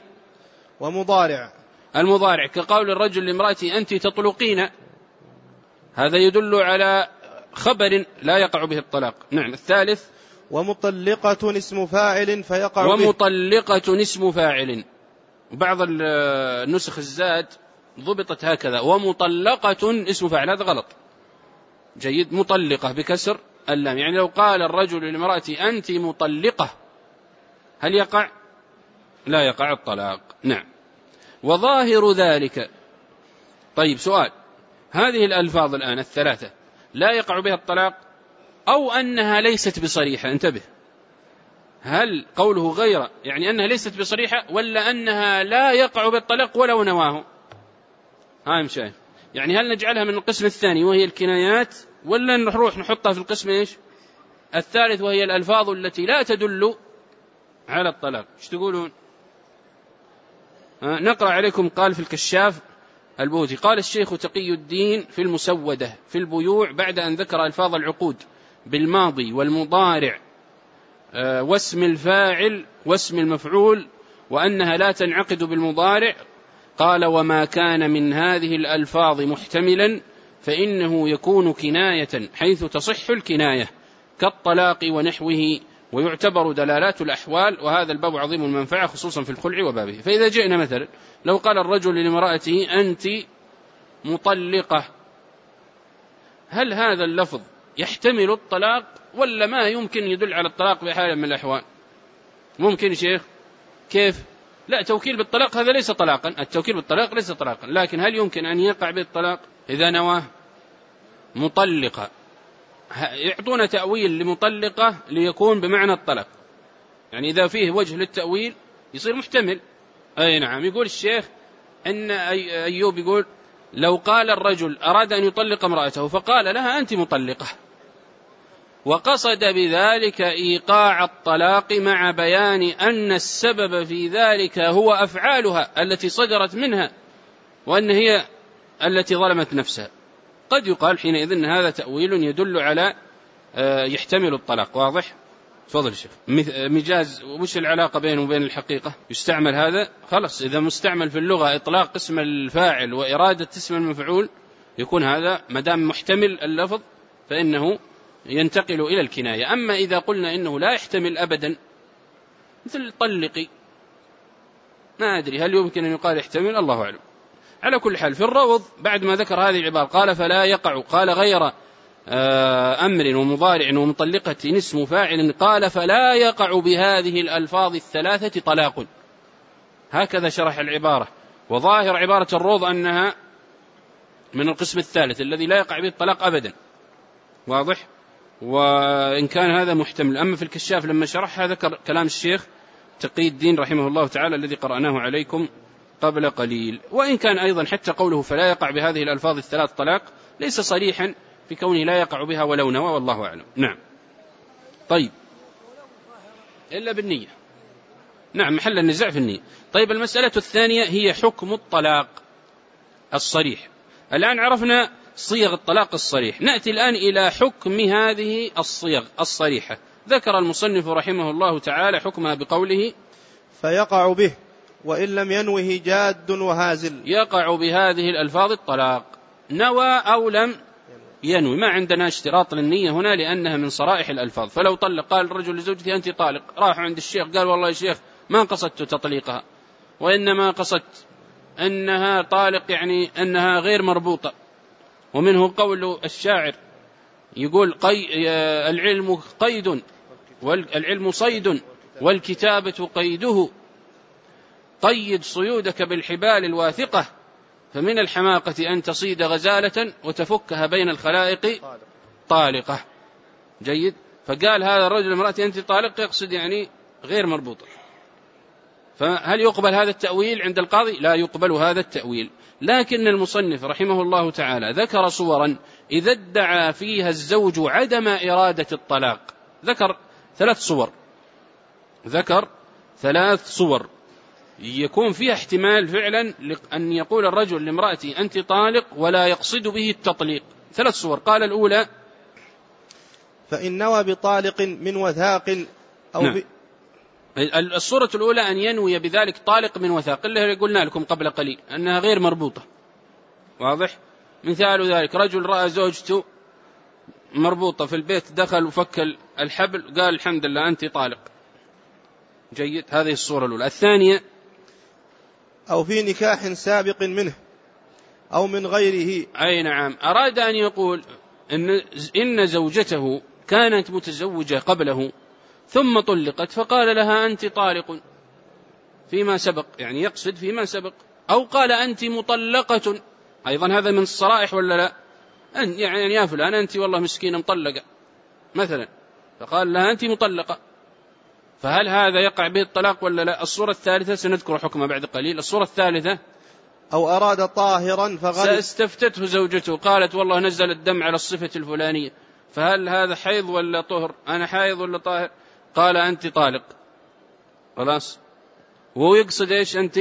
ومضارع، المضارع كقول الرجل لامرأته أنت تطلقين، هذا يدل على خبر لا يقع به الطلاق. نعم. الثالث ومطلقة اسم فاعل فيقع به. ومطلقة اسم فاعل، بعض النسخ الزاد ضبطت هكذا ومطلقة اسم فاعل، هذا غلط. جيد. مطلقة بكسر اللام، يعني لو قال الرجل لامرأته أنت مطلقة هل يقع؟ لا يقع الطلاق. نعم. وظاهر ذلك. طيب سؤال: هذه الألفاظ الآن الثلاثة لا يقع بها الطلاق أو أنها ليست بصريحة؟ انتبه، هل قوله غير يعني أنها ليست بصريحة ولا أنها لا يقع بالطلاق ولو نواه؟ هاي مشاهد، يعني هل نجعلها من القسم الثاني وهي الكنايات، ولا نروح نحطها في القسم إيش الثالث وهي الألفاظ التي لا تدل على الطلاق؟ ايش تقولون؟ نقرأ عليكم. قال في الكشاف البوذي: قال الشيخ تقي الدين في المسودة في البيوع بعد أن ذكر ألفاظ العقود بالماضي والمضارع واسم الفاعل واسم المفعول وأنها لا تنعقد بالمضارع، قال: وما كان من هذه الألفاظ محتملا فإنه يكون كناية حيث تصح الكناية كالطلاق ونحوه، ويعتبر دلالات الأحوال، وهذا الباب عظيم المنفعة خصوصا في الخلع وبابه. فإذا جئنا مثلا لو قال الرجل لامرأته أنت مطلقة، هل هذا اللفظ يحتمل الطلاق ولا ما يمكن يدل على الطلاق بحال من الأحوال؟ ممكن شيخ كيف؟ لا، توكيل بالطلاق هذا ليس طلاقا، التوكيل بالطلاق ليس طلاقا، لكن هل يمكن أن يقع بالطلاق إذا نواه مطلقة؟ يعطون تأويل لمطلقة ليكون بمعنى الطلاق، يعني إذا فيه وجه للتأويل يصير محتمل. أي نعم. يقول الشيخ أن أيوب يقول لو قال الرجل أراد أن يطلق امرأته فقال لها أنت مطلقة وقصد بذلك إيقاع الطلاق مع بيان أن السبب في ذلك هو أفعالها التي صدرت منها وأن هي التي ظلمت نفسها، قد يقال حينئذ أن هذا تأويل يدل على يحتمل الطلاق. واضح؟ تفضل شيخ. مجاز وش العلاقة بينه وبين الحقيقة؟ يستعمل هذا خلص، إذا مستعمل في اللغة إطلاق اسم الفاعل وإرادة اسم المفعول يكون هذا مدام محتمل اللفظ فإنه ينتقل إلى الكناية. أما إذا قلنا إنه لا يحتمل أبدا مثل طلقي، ما أدري هل يمكن أن يقال يحتمل، الله أعلم. على كل حال في الروض بعد ما ذكر هذه العبارة قال فلا يقع، قال غير أمر ومضارع ومطلقة اسم فاعل، قال فلا يقع بهذه الألفاظ الثلاثة طلاق. هكذا شرح العبارة. وظاهر عبارة الروض أنها من القسم الثالث الذي لا يقع به الطلاق أبدا. واضح؟ وإن كان هذا محتمل. أما في الكشاف لما شرحها ذكر كلام الشيخ تقي الدين رحمه الله تعالى الذي قرأناه عليكم قبل قليل. وإن كان أيضا حتى قوله فلا يقع بهذه الألفاظ الثلاث طلاق ليس صريحا في كونه لا يقع بها ولو نوى، والله أعلم. نعم. طيب إلا بالنية. نعم، محل النزاع في النية. طيب المسألة الثانية هي حكم الطلاق الصريح. الآن عرفنا صيغ الطلاق الصريح، نأتي الآن إلى حكم هذه الصيغ الصريحة. ذكر المصنف رحمه الله تعالى حكمها بقوله فيقع به وإن لم ينوه جاد وهازل. يقع بهذه الألفاظ الطلاق نوى أو لم ينوي، ما عندنا اشتراط للنية هنا لأنها من صرائح الألفاظ. فلو طلق قال الرجل لزوجتي أنت طالق، راح عند الشيخ قال والله يا شيخ ما قصدت تطليقها وإنما قصدت أنها طالق، يعني أنها غير مربوطة. ومنه قول الشاعر يقول قي العلم قيد والعلم صيد والكتابة قيده، قيد صيودك بالحبال الواثقة فمن الحماقة أن تصيد غزالة وتفكها بين الخلائق طالقة. جيد. فقال هذا الرجل امرأتي أنت طالق يقصد يعني غير مربوطة. فهل يقبل هذا التأويل عند القاضي؟ لا يقبل هذا التأويل. لكن المصنف رحمه الله تعالى ذكر صورا إذا ادعى فيها الزوج عدم إرادة الطلاق، ذكر ثلاث صور ذكر ثلاث صور يكون فيها احتمال فعلا أن يقول الرجل لامرأتي أنت طالق ولا يقصد به التطليق. ثلاث صور. قال الأولى فإن نوى بطالق من وثاق أو نعم. ب... الصورة الأولى أن ينوي بذلك طالق من وثاق اللي قلنا لكم قبل قليل أنها غير مربوطة. واضح؟ مثال ذلك رجل رأى زوجته مربوطة في البيت، دخل وفك الحبل قال الحمد لله أنت طالق. جيد. هذه الصورة الأولى. الثانية أو في نكاح سابق منه أو من غيره. أي نعم، أراد أن يقول إن, إن زوجته كانت متزوجة قبله ثم طلقت فقال لها أنت طالق فيما سبق، يعني يقصد فيما سبق. أو قال أنت مطلقة، أيضا هذا من الصرائح ولا لا؟ أن يعني يا فلان أنت والله مسكينة مطلقة مثلا، فقال لها أنت مطلقة، فهل هذا يقع به الطلاق ولا لا؟ الصورة الثالثة سنذكر حكمها بعد قليل. الصورة الثالثة أو أراد طاهرا فغلب، استفتته زوجته قالت والله نزل الدم على الصفة الفلانية، فهل هذا حيض ولا طهر؟ أنا حيض ولا طاهر؟ قال أنت طالق. خلاص. وهو يقصد إيش؟ أنت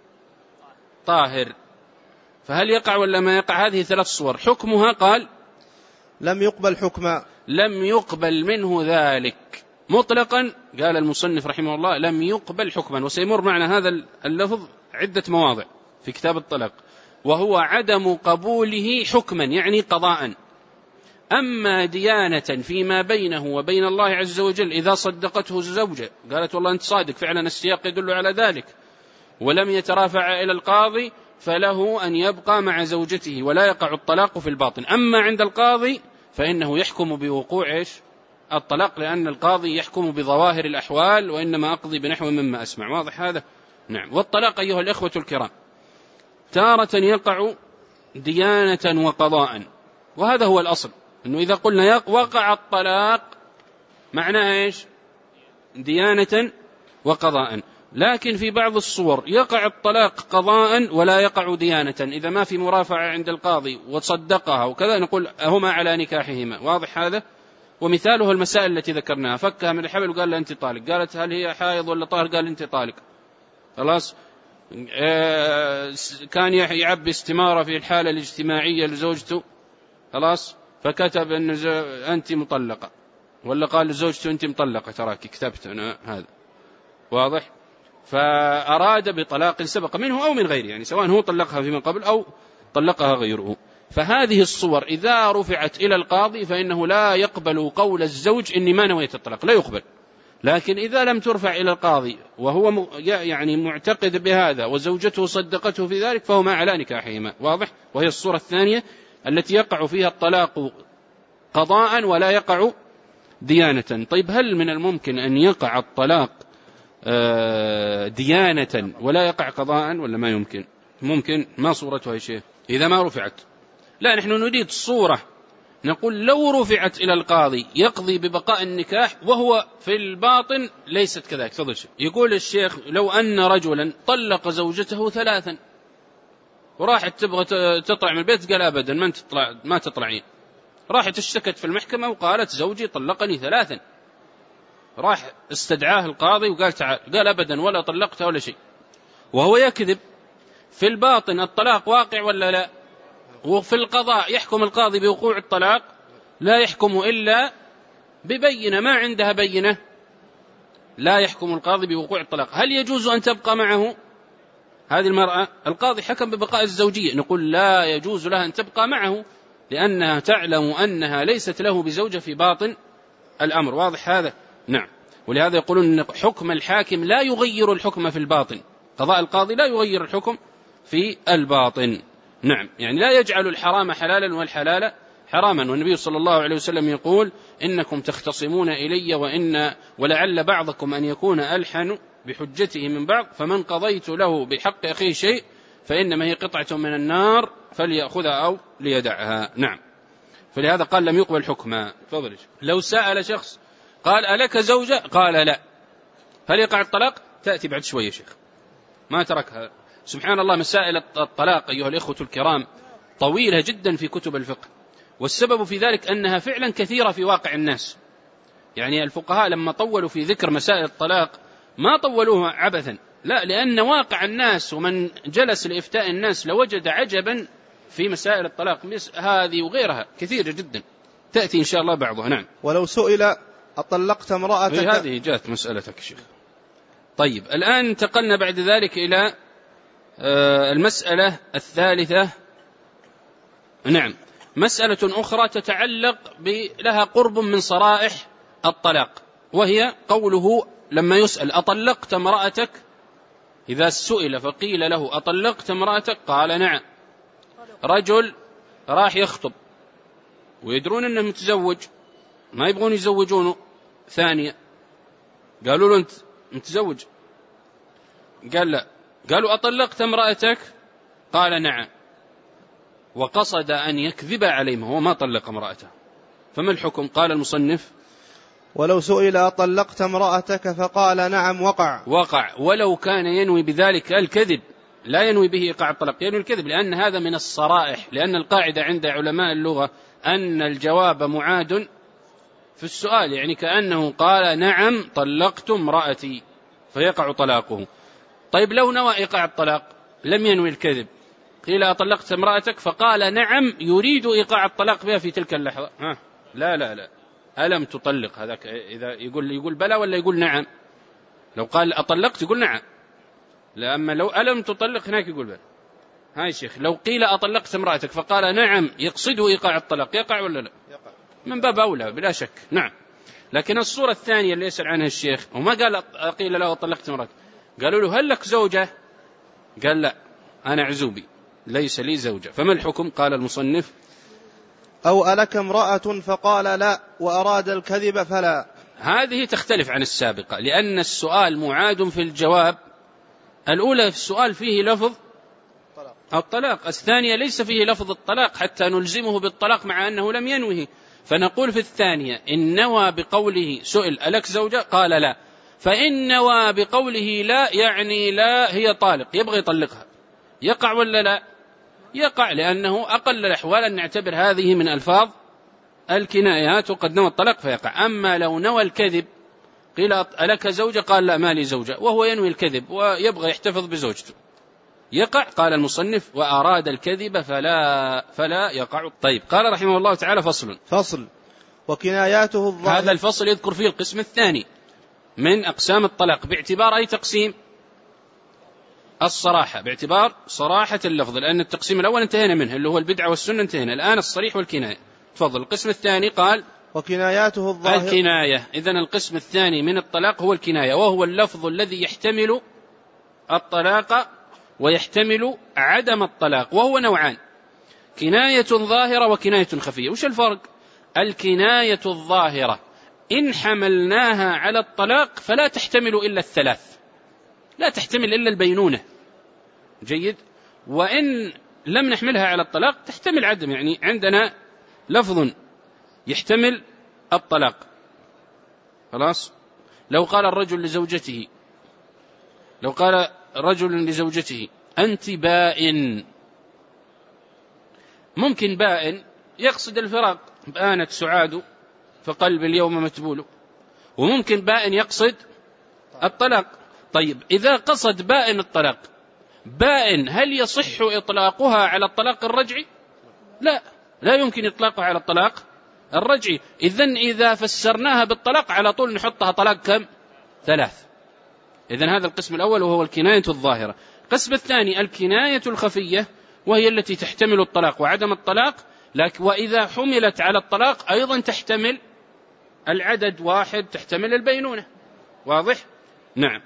طاهر. فهل يقع ولا ما يقع؟ هذه ثلاث صور. حكمها قال لم يقبل حكما، لم يقبل منه ذلك مطلقا. قال المصنف رحمه الله لم يقبل حكما، وسيمر معنا هذا اللفظ عدة مواضع في كتاب الطلاق، وهو عدم قبوله حكما يعني قضاء. أما ديانة فيما بينه وبين الله عز وجل إذا صدقته الزوجة قالت والله أنت صادق فعلا السياق يدل على ذلك ولم يترافع إلى القاضي، فله أن يبقى مع زوجته ولا يقع الطلاق في الباطن. أما عند القاضي فإنه يحكم بوقوع إيش؟ الطلاق، لأن القاضي يحكم بظواهر الأحوال وإنما أقضي بنحو مما أسمع. واضح هذا؟ نعم. والطلاق أيها الإخوة الكرام تارة يقع ديانة وقضاء، وهذا هو الأصل، أنه إذا قلنا وقع الطلاق معناه إيش؟ ديانة وقضاء. لكن في بعض الصور يقع الطلاق قضاء ولا يقع ديانة، إذا ما في مرافعة عند القاضي وصدقها وكذا نقول هما على نكاحهما. واضح هذا؟ ومثاله المسائل التي ذكرناها، فكها من الحبل وقال له أنت طالق، قالت هل هي حائض ولا طاهر، قال أنت طالق، خلاص. كان يعبي استمارة في الحالة الاجتماعية لزوجته، خلاص، فكتب أن أنت مطلقة، ولا قال لزوجته أنت مطلقة تراك كتبت أنا هذا. واضح؟ فأراد بطلاق سبق منه أو من غيره، يعني سواء هو طلقها فيما قبل أو طلقها غيره. فهذه الصور إذا رفعت إلى القاضي فإنه لا يقبل قول الزوج إني ما نويت الطلاق، لا يقبل. لكن إذا لم ترفع إلى القاضي وهو يعني معتقد بهذا وزوجته صدقته في ذلك فهما على نكاحهما. واضح؟ وهي الصورة الثانية التي يقع فيها الطلاق قضاء ولا يقع ديانة. طيب هل من الممكن أن يقع الطلاق ديانة ولا يقع قضاء ولا ما يمكن؟ ممكن. ما صورتها يا شيخ إذا ما رفعت؟ لا، نحن نريد صورة نقول لو رفعت إلى القاضي يقضي ببقاء النكاح وهو في الباطن ليست كذلك. تفضل شيخ. يقول الشيخ لو أن رجلا طلق زوجته ثلاثا وراحت تبغى تطلع من البيت، قال أبدا ما تطلع ما تطلعين، راحت اشتكت في المحكمة وقالت زوجي طلقني ثلاثا، راح استدعاه القاضي وقال تعال، قال أبدا ولا طلقتها ولا شيء، وهو يكذب. في الباطن الطلاق واقع ولا لا؟ وفي القضاء يحكم القاضي بوقوع الطلاق، لا يحكم إلا ببينة، ما عندها بينة لا يحكم القاضي بوقوع الطلاق. هل يجوز أن تبقى معه هذه المرأة؟ القاضي حكم ببقاء الزوجية، نقول لا يجوز لها أن تبقى معه لأنها تعلم أنها ليست له بزوجة في باطن الأمر. واضح هذا؟ نعم. ولهذا يقولون أن حكم الحاكم لا يغير الحكم في الباطن، قضاء القاضي لا يغير الحكم في الباطن. نعم، يعني لا يجعل الحرام حلالا والحلال حراما. والنبي صلى الله عليه وسلم يقول إنكم تختصمون إلي وإن ولعل بعضكم أن يكون ألحن بحجته من بعض، فمن قضيت له بحق أخيه شيء فإنما هي قطعة من النار فليأخذها أو ليدعها. نعم. فلهذا قال لم يقبل حكما. تفضل. لو سأل شخص قال ألك زوجة؟ قال لا، هل يقع الطلاق؟ تأتي بعد شوية شيخ، ما تركها. سبحان الله، مسائل الطلاق أيها الإخوة الكرام طويلة جدا في كتب الفقه، والسبب في ذلك أنها فعلا كثيرة في واقع الناس. يعني الفقهاء لما طولوا في ذكر مسائل الطلاق ما طولوها عبثا، لا، لأن واقع الناس ومن جلس لإفتاء الناس لوجد عجبا في مسائل الطلاق هذه وغيرها كثيرة جدا، تأتي إن شاء الله بعضها. نعم. ولو سئل أطلقت امرأتك؟ هذه جاءت مسألتك شيخ. طيب الآن انتقلنا بعد ذلك إلى المسألة الثالثة. نعم، مسألة أخرى تتعلق لها قرب من صرائح الطلاق، وهي قوله لما يسأل أطلقت امرأتك، إذا سئل فقيل له أطلقت امرأتك قال نعم. رجل راح يخطب ويدرون أنه متزوج، ما يبغون يزوجونه ثانية، قالوا له أنت متزوج؟ قال لا. قالوا أطلقت امرأتك؟ قال نعم، وقصد أن يكذب عليهم، هو ما طلق امرأته، فما الحكم؟ قال المصنف ولو سئل أطلقت امرأتك فقال نعم وقع. وقع، ولو كان ينوي بذلك الكذب، لا ينوي به إيقاع الطلاق، ينوي الكذب، لأن هذا من الصرائح، لأن القاعدة عند علماء اللغة أن الجواب معاد في السؤال، يعني كأنه قال نعم طلقت امرأتي فيقع طلاقه. طيب لو نوى إيقاع الطلاق لم ينوي الكذب، قيل أطلقت امرأتك فقال نعم يريد إيقاع الطلاق بها في تلك اللحظة، ها لا لا لا ألم تطلق، هذاك إذا يقول يقول بلى ولا يقول نعم؟ لو قال أطلقت يقول نعم، لأما لو ألم تطلق هناك يقول بلى. هاي شيخ، لو قيل أطلقت امرأتك فقال نعم يقصده إيقاع الطلاق، يقع ولا لا؟ يقع من باب أولى بلا شك. نعم. لكن الصورة الثانية اللي يسأل عنها الشيخ، وما قال قيل له أطلقت امرأتك، قالوا له هل لك زوجة؟ قال لا أنا عزوبي، ليس لي زوجة. فما الحكم؟ قال المصنف: أو ألك امرأة فقال لا وأراد الكذب فلا. هذه تختلف عن السابقة، لأن السؤال معاد في الجواب. الأولى في السؤال فيه لفظ الطلاق، الثانية ليس فيه لفظ الطلاق حتى نلزمه بالطلاق مع أنه لم ينوه. فنقول في الثانية: إن نوى بقوله سئل ألك زوجة؟ قال لا. فإن نوى بقوله لا يعني لا هي طالق، يبغى يطلقها، يقع ولا لا؟ يقع، لأنه أقل الأحوال أن نعتبر هذه من ألفاظ الكنايات وقد نوى الطلاق فيقع. أما لو نوى الكذب، قيل ألك زوجة؟ قال لا ما لي زوجة، وهو ينوي الكذب ويبغى يحتفظ بزوجته، يقع. قال المصنف: وأراد الكذب فلا فلا يقع. طيب، قال رحمه الله تعالى: فصل فصل وكناياته الظاهرة. هذا الفصل يذكر فيه القسم الثاني من أقسام الطلاق باعتبار أي تقسيم؟ الصراحة، باعتبار صراحة اللفظ، لأن التقسيم الأول انتهينا منه اللي هو البدعة والسنة انتهينا، الآن الصريح والكناية. تفضل. القسم الثاني قال: وكناياته الظاهرة. الكناية. إذن القسم الثاني من الطلاق هو الكناية، وهو اللفظ الذي يحتمل الطلاق ويحتمل عدم الطلاق، وهو نوعان: كناية ظاهرة وكناية خفية. وش الفرق؟ الكناية الظاهرة إن حملناها على الطلاق فلا تحتمل إلا الثلاث، لا تحتمل إلا البينونة. جيد. وإن لم نحملها على الطلاق تحتمل عدم، يعني عندنا لفظ يحتمل الطلاق. خلاص. لو قال الرجل لزوجته لو قال رجل لزوجته أنت بائن، ممكن بائن يقصد الفراق، بانت سعاد فقلب اليوم متبول، وممكن بائن يقصد الطلاق. طيب، إذا قصد بائن الطلاق، بائن هل يصح إطلاقها على الطلاق الرجعي؟ لا، لا يمكن إطلاقها على الطلاق الرجعي. إذن إذا فسرناها بالطلاق على طول نحطها طلاق كم؟ ثلاث. إذن هذا القسم الأول وهو الكناية الظاهرة. القسم الثاني الكناية الخفية، وهي التي تحتمل الطلاق وعدم الطلاق، لكن وإذا حملت على الطلاق أيضا تحتمل العدد واحد، تحتمل البينونة. واضح؟ نعم.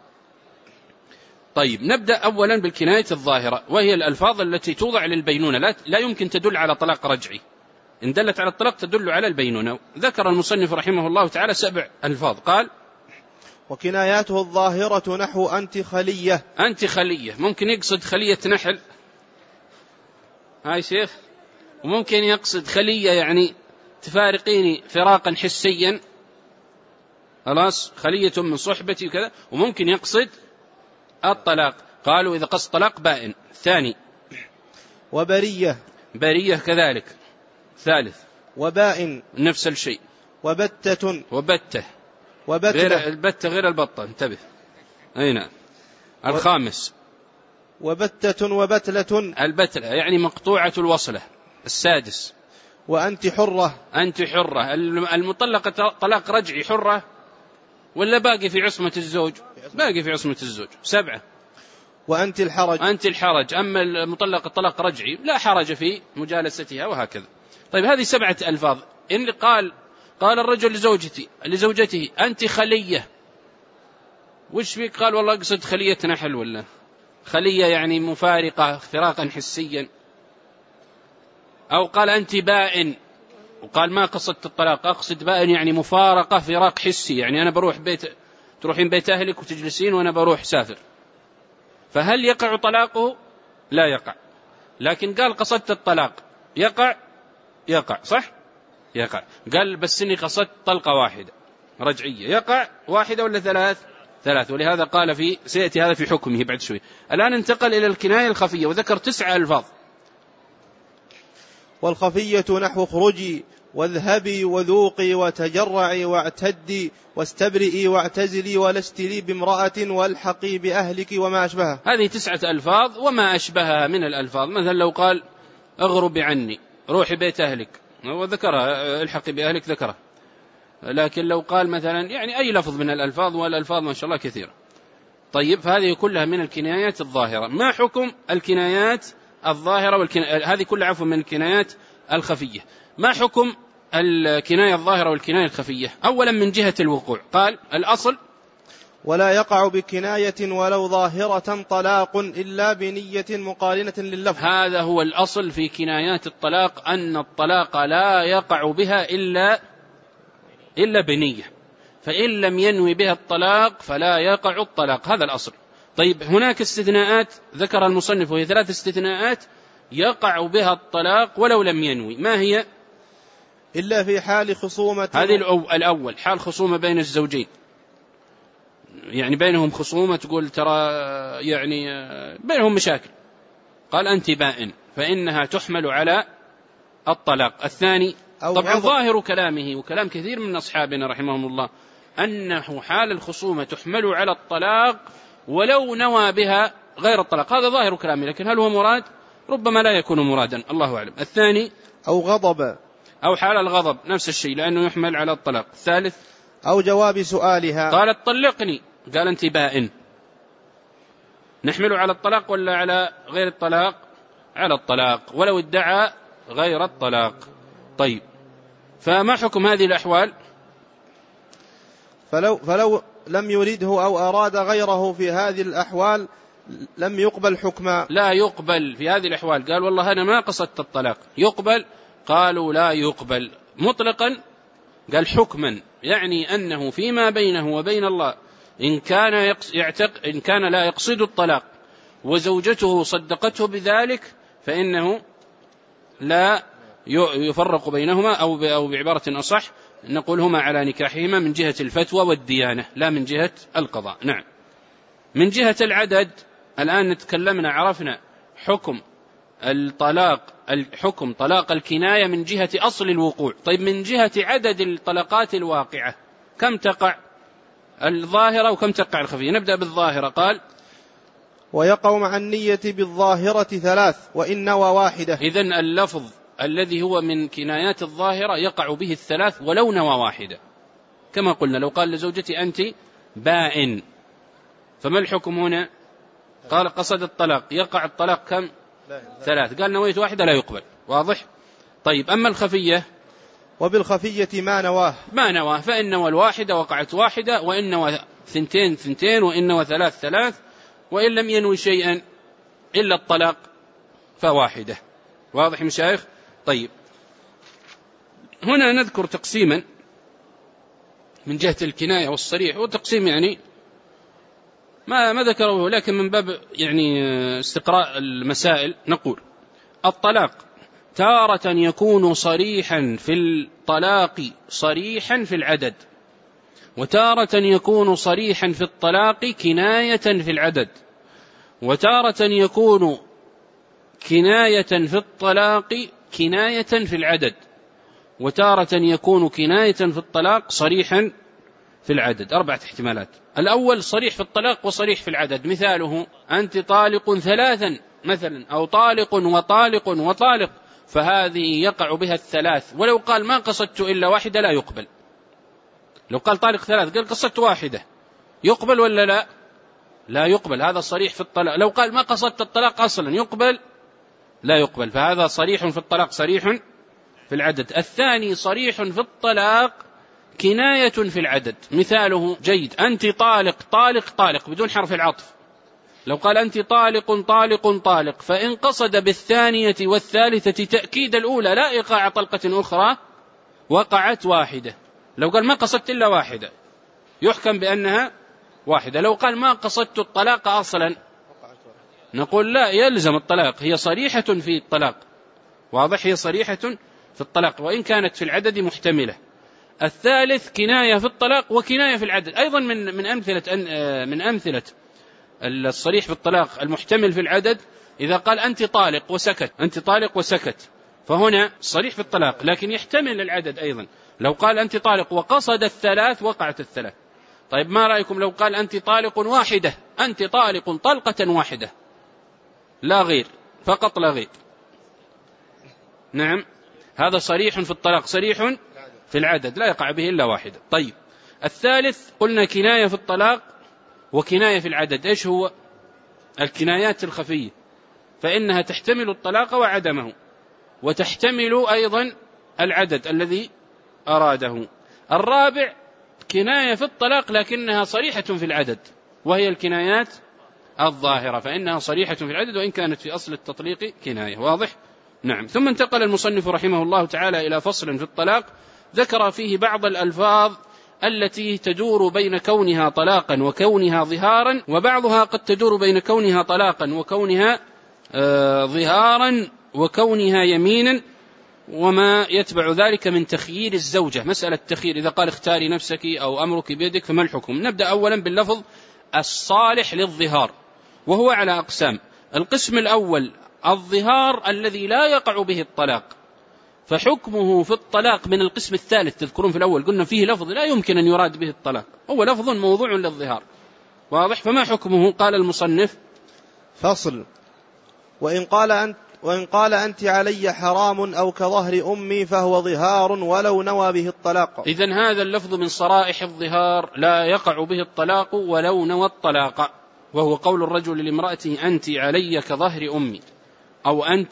طيب، نبدأ أولا بالكناية الظاهرة، وهي الألفاظ التي توضع للبينونة، لا, لا يمكن تدل على طلاق رجعي، إن دلت على الطلاق تدل على البينونة. ذكر المصنف رحمه الله تعالى سبع ألفاظ. قال: وكناياته الظاهرة نحو أنت خلية. أنت خلية، ممكن يقصد خلية نحل، هاي شيخ، وممكن يقصد خلية يعني تفارقيني فراقا حسيا، خلاص، خلية من صحبتي وكذا، وممكن يقصد الطلاق. قالوا إذا قصد طلاق بائن. ثاني: وبرية. برية كذلك. ثالث: وبائن، نفس الشيء. وبتة. وبتة. وبتة غير البتة، غير البطة، انتبه. أي نعم. الخامس: وبتة وبتلة. البتلة يعني مقطوعة الوصلة. السادس: وأنت حرة. أنت حرة. المطلقة طلاق رجعي حرة ولا باقي في عصمة الزوج؟ باقي في عصمة الزوج. سبعة: وأنت الحرج. أنت الحرج. أما المطلقة طلاق رجعي لا حرج في مجالستها، وهكذا. طيب، هذه سبعة ألفاظ. إن قال قال الرجل لزوجتي لزوجته أنت خلية، وش فيك؟ قال والله أقصد خلية نحل، ولا خلية يعني مفارقة فراقا حسيا. أو قال أنت بائن، وقال ما قصدت الطلاق، أقصد بائن يعني مفارقة فراق حسي، يعني أنا بروح بيت، تروحين بيت أهلك وتجلسين وأنا بروح سافر. فهل يقع طلاقه؟ لا يقع. لكن قال قصدت الطلاق، يقع؟ يقع، صح؟ يقع. قال بس إني قصدت طلقة واحدة رجعية، يقع؟ واحدة ولا ثلاث؟ ثلاث. ولهذا قال في سيأتي هذا في حكمه بعد شوي. الآن انتقل إلى الكناية الخفية وذكر تسعة ألفاظ. والخفية نحو اخرجي واذهبي وذوقي وتجرعي واعتدي واستبرئي واعتزلي ولست لي بامرأة والحقي بأهلك وما أشبهها. هذه تسعة ألفاظ وما أشبهها من الألفاظ. مثلا لو قال اغربي عني، روحي بيت أهلك، هو ذكرها، الحقي بأهلك ذكرها. لكن لو قال مثلا يعني أي لفظ من الألفاظ، والألفاظ ما شاء الله كثيرة. طيب، فهذه كلها من الكنايات الظاهرة. ما حكم الكنايات الظاهرة والكنايات هذه كلها عفوا من الكنايات الخفية؟ ما حكم الكناية الظاهرة والكناية الخفية؟ أولا من جهة الوقوع، قال الأصل ولا يقع بكناية ولو ظاهرة طلاق إلا بنية مقارنة لللفظ. هذا هو الأصل في كنايات الطلاق، أن الطلاق لا يقع بها إلا إلا بنية، فإن لم ينوي بها الطلاق فلا يقع الطلاق، هذا الأصل. طيب هناك استثناءات ذكر المصنف، وهي ثلاث استثناءات يقع بها الطلاق ولو لم ينوي. ما هي؟ إلا في حال خصومة. هذه الأول حال خصومة بين الزوجين، يعني بينهم خصومة، تقول ترى يعني بينهم مشاكل، قال أنت بائن، فإنها تحمل على الطلاق. الثاني طبعا ظاهر كلامه وكلام كثير من أصحابنا رحمهم الله أنه حال الخصومة تحمل على الطلاق ولو نوى بها غير الطلاق، هذا ظاهر كلامه، لكن هل هو مراد؟ ربما لا يكون مرادا، الله أعلم. الثاني أو غضب، أو حال الغضب نفس الشيء لأنه يحمل على الطلاق. الثالث أو جواب سؤالها، قالت طلقني، قال أنت بائن، نحمل على الطلاق ولا على غير الطلاق؟ على الطلاق ولو ادعى غير الطلاق. طيب فما حكم هذه الأحوال؟ فلو, فلو لم يريده أو أراد غيره في هذه الأحوال لم يقبل حكما. لا يقبل في هذه الأحوال، قال والله أنا ما قصدت الطلاق، يقبل؟ قالوا لا يقبل مطلقا. قال حكما، يعني أنه فيما بينه وبين الله إن كان يعتق إن كان لا يقصد الطلاق وزوجته صدقته بذلك فإنه لا يفرق بينهما، أو أو بعبارة أصح نقول هما على نكاحهما من جهة الفتوى والديانة لا من جهة القضاء. نعم. من جهة العدد الآن نتكلمنا، عرفنا حكم الطلاق، الحكم طلاق الكناية من جهة أصل الوقوع. طيب من جهة عدد الطلقات الواقعة كم تقع الظاهرة وكم تقع الخفية؟ نبدأ بالظاهرة. قال ويقع مع النية بالظاهرة ثلاث وإن نوى واحدة. إذن اللفظ الذي هو من كنايات الظاهرة يقع به الثلاث ولو نوى واحدة، كما قلنا لو قال لزوجتي أنت بائن، فما الحكم هنا؟ قال قصد الطلاق، يقع الطلاق كم؟ ثلاث. قال نويت واحدة لا يقبل، واضح؟ طيب أما الخفية؟ وبالخفية ما نواه ما نواه، فإن نوى الواحدة وقعت واحدة، وإن نوى ثنتين ثنتين، وإن نوى ثلاث ثلاث، وإن لم ينوي شيئا إلا الطلاق فواحدة. واضح مشايخ؟ طيب هنا نذكر تقسيما من جهة الكناية والصريح، وتقسيم يعني ما ما ذكره، لكن من باب يعني استقراء المسائل نقول الطلاق تارة يكون صريحا في الطلاق صريحا في العدد، وتارة يكون صريحا في الطلاق كناية في العدد، وتارة يكون كناية في الطلاق كناية في العدد، وتارة يكون كناية في الطلاق صريحا في العدد. أربعة احتمالات. الأول صريح في الطلاق وصريح في العدد، مثاله أنت طالق ثلاثا مثلا، أو طالق وطالق وطالق، فهذه يقع بها الثلاث، ولو قال ما قصدت إلا واحدة لا يقبل. لو قال طالق ثلاث قال قصدت واحدة يقبل ولا لا؟ لا يقبل، هذا صريح في الطلاق. لو قال ما قصدت الطلاق أصلا يقبل؟ لا يقبل، فهذا صريح في الطلاق صريح في العدد. الثاني صريح في الطلاق كناية في العدد، مثاله جيد أنت طالق طالق طالق بدون حرف العطف. لو قال أنت طالق طالق طالق، فإن قصد بالثانية والثالثة تأكيد الأولى لا إيقاع طلقة أخرى وقعت واحدة. لو قال ما قصدت إلا واحدة يحكم بأنها واحدة. لو قال ما قصدت الطلاق أصلا نقول لا، يلزم الطلاق، هي صريحة في الطلاق. واضح؟ هي صريحة في الطلاق وإن كانت في العدد محتملة. الثالث كناية في الطلاق وكناية في العدد، أيضا من من أمثلة من أمثلة الصريح في الطلاق المحتمل في العدد، إذا قال أنت طالق وسكت، أنت طالق وسكت، فهنا صريح في الطلاق لكن يحتمل العدد أيضا. لو قال أنت طالق وقصد الثلاث وقعت الثلاث. طيب ما رأيكم لو قال أنت طالق واحدة، أنت طالق طلقة واحدة لا غير، فقط لا غير؟ نعم، هذا صريح في الطلاق صريح في العدد لا يقع به إلا واحدة. طيب الثالث قلنا كناية في الطلاق وكناية في العدد. إيش هو؟ الكنايات الخفية، فإنها تحتمل الطلاق وعدمه، وتحتمل أيضا العدد الذي أراده. الرابع كناية في الطلاق لكنها صريحة في العدد، وهي الكنايات الظاهرة، فإنها صريحة في العدد وإن كانت في أصل التطليق كناية. واضح؟ نعم. ثم انتقل المصنف رحمه الله تعالى إلى فصل في الطلاق ذكر فيه بعض الألفاظ التي تدور بين كونها طلاقا وكونها ظهارا، وبعضها قد تدور بين كونها طلاقا وكونها آه ظهارا وكونها يمينا، وما يتبع ذلك من تخيير الزوجة. مسألة تخيير، إذا قال اختاري نفسك أو أمرك بيدك فما الحكم؟ نبدأ أولا باللفظ الصالح للظهار، وهو على أقسام. القسم الأول الظهار الذي لا يقع به الطلاق، فحكمه في الطلاق من القسم الثالث. تذكرون في الأول قلنا فيه لفظ لا يمكن أن يراد به الطلاق، هو لفظ موضوع للظهار. واضح؟ فما حكمه؟ قال المصنف فصل: وإن قال أنت وإن قال أنت علي حرام أو كظهر أمي فهو ظهار ولو نوى به الطلاق. إذن هذا اللفظ من صرائح الظهار لا يقع به الطلاق ولو نوى الطلاق، وهو قول الرجل لامرأته أنت علي كظهر أمي، أو أنت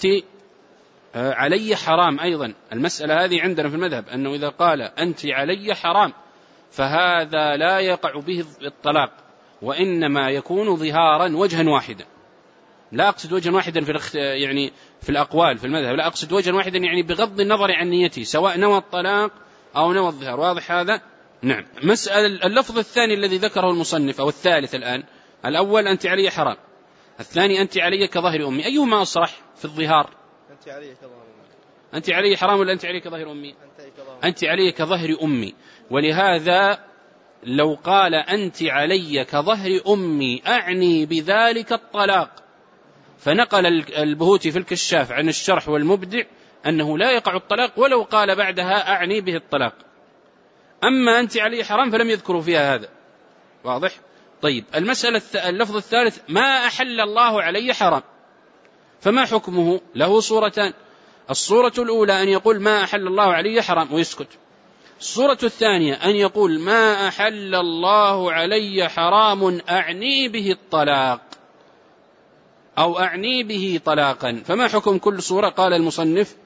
علي حرام. أيضا المسألة هذه عندنا في المذهب أنه إذا قال أنت علي حرام فهذا لا يقع به الطلاق، وإنما يكون ظهارا وجها واحدا. لا أقصد وجها واحدا في يعني في الأقوال في المذهب، لا أقصد وجها واحدا يعني بغض النظر عن نيته، سواء نوى الطلاق أو نوى الظهار. واضح هذا؟ نعم. مسألة اللفظ الثاني الذي ذكره المصنف، أو الثالث الآن، الأول أنت علي حرام، الثاني أنت علي كظهر أمي، أيهما أصرح في الظهار؟ أنت علي كظهر أمي. أنت علي حرام ولا أنت علي كظهر أمي؟ أنت علي كظهر أمي. ولهذا لو قال أنت علي كظهر أمي أعني بذلك الطلاق، فنقل البهوتي في الكشاف عن الشرح والمبدع أنه لا يقع الطلاق ولو قال بعدها أعني به الطلاق. أما أنت علي حرام فلم يذكروا فيها هذا. واضح؟ طيب، المسألة اللفظ الثالث ما أحل الله علي حرام، فما حكمه؟ له صورتان. الصورة الأولى أن يقول ما أحل الله علي حرام ويسكت. الصورة الثانية أن يقول ما أحل الله علي حرام أعني به الطلاق، أو أعني به طلاقا. فما حكم كل صورة؟ قال المصنف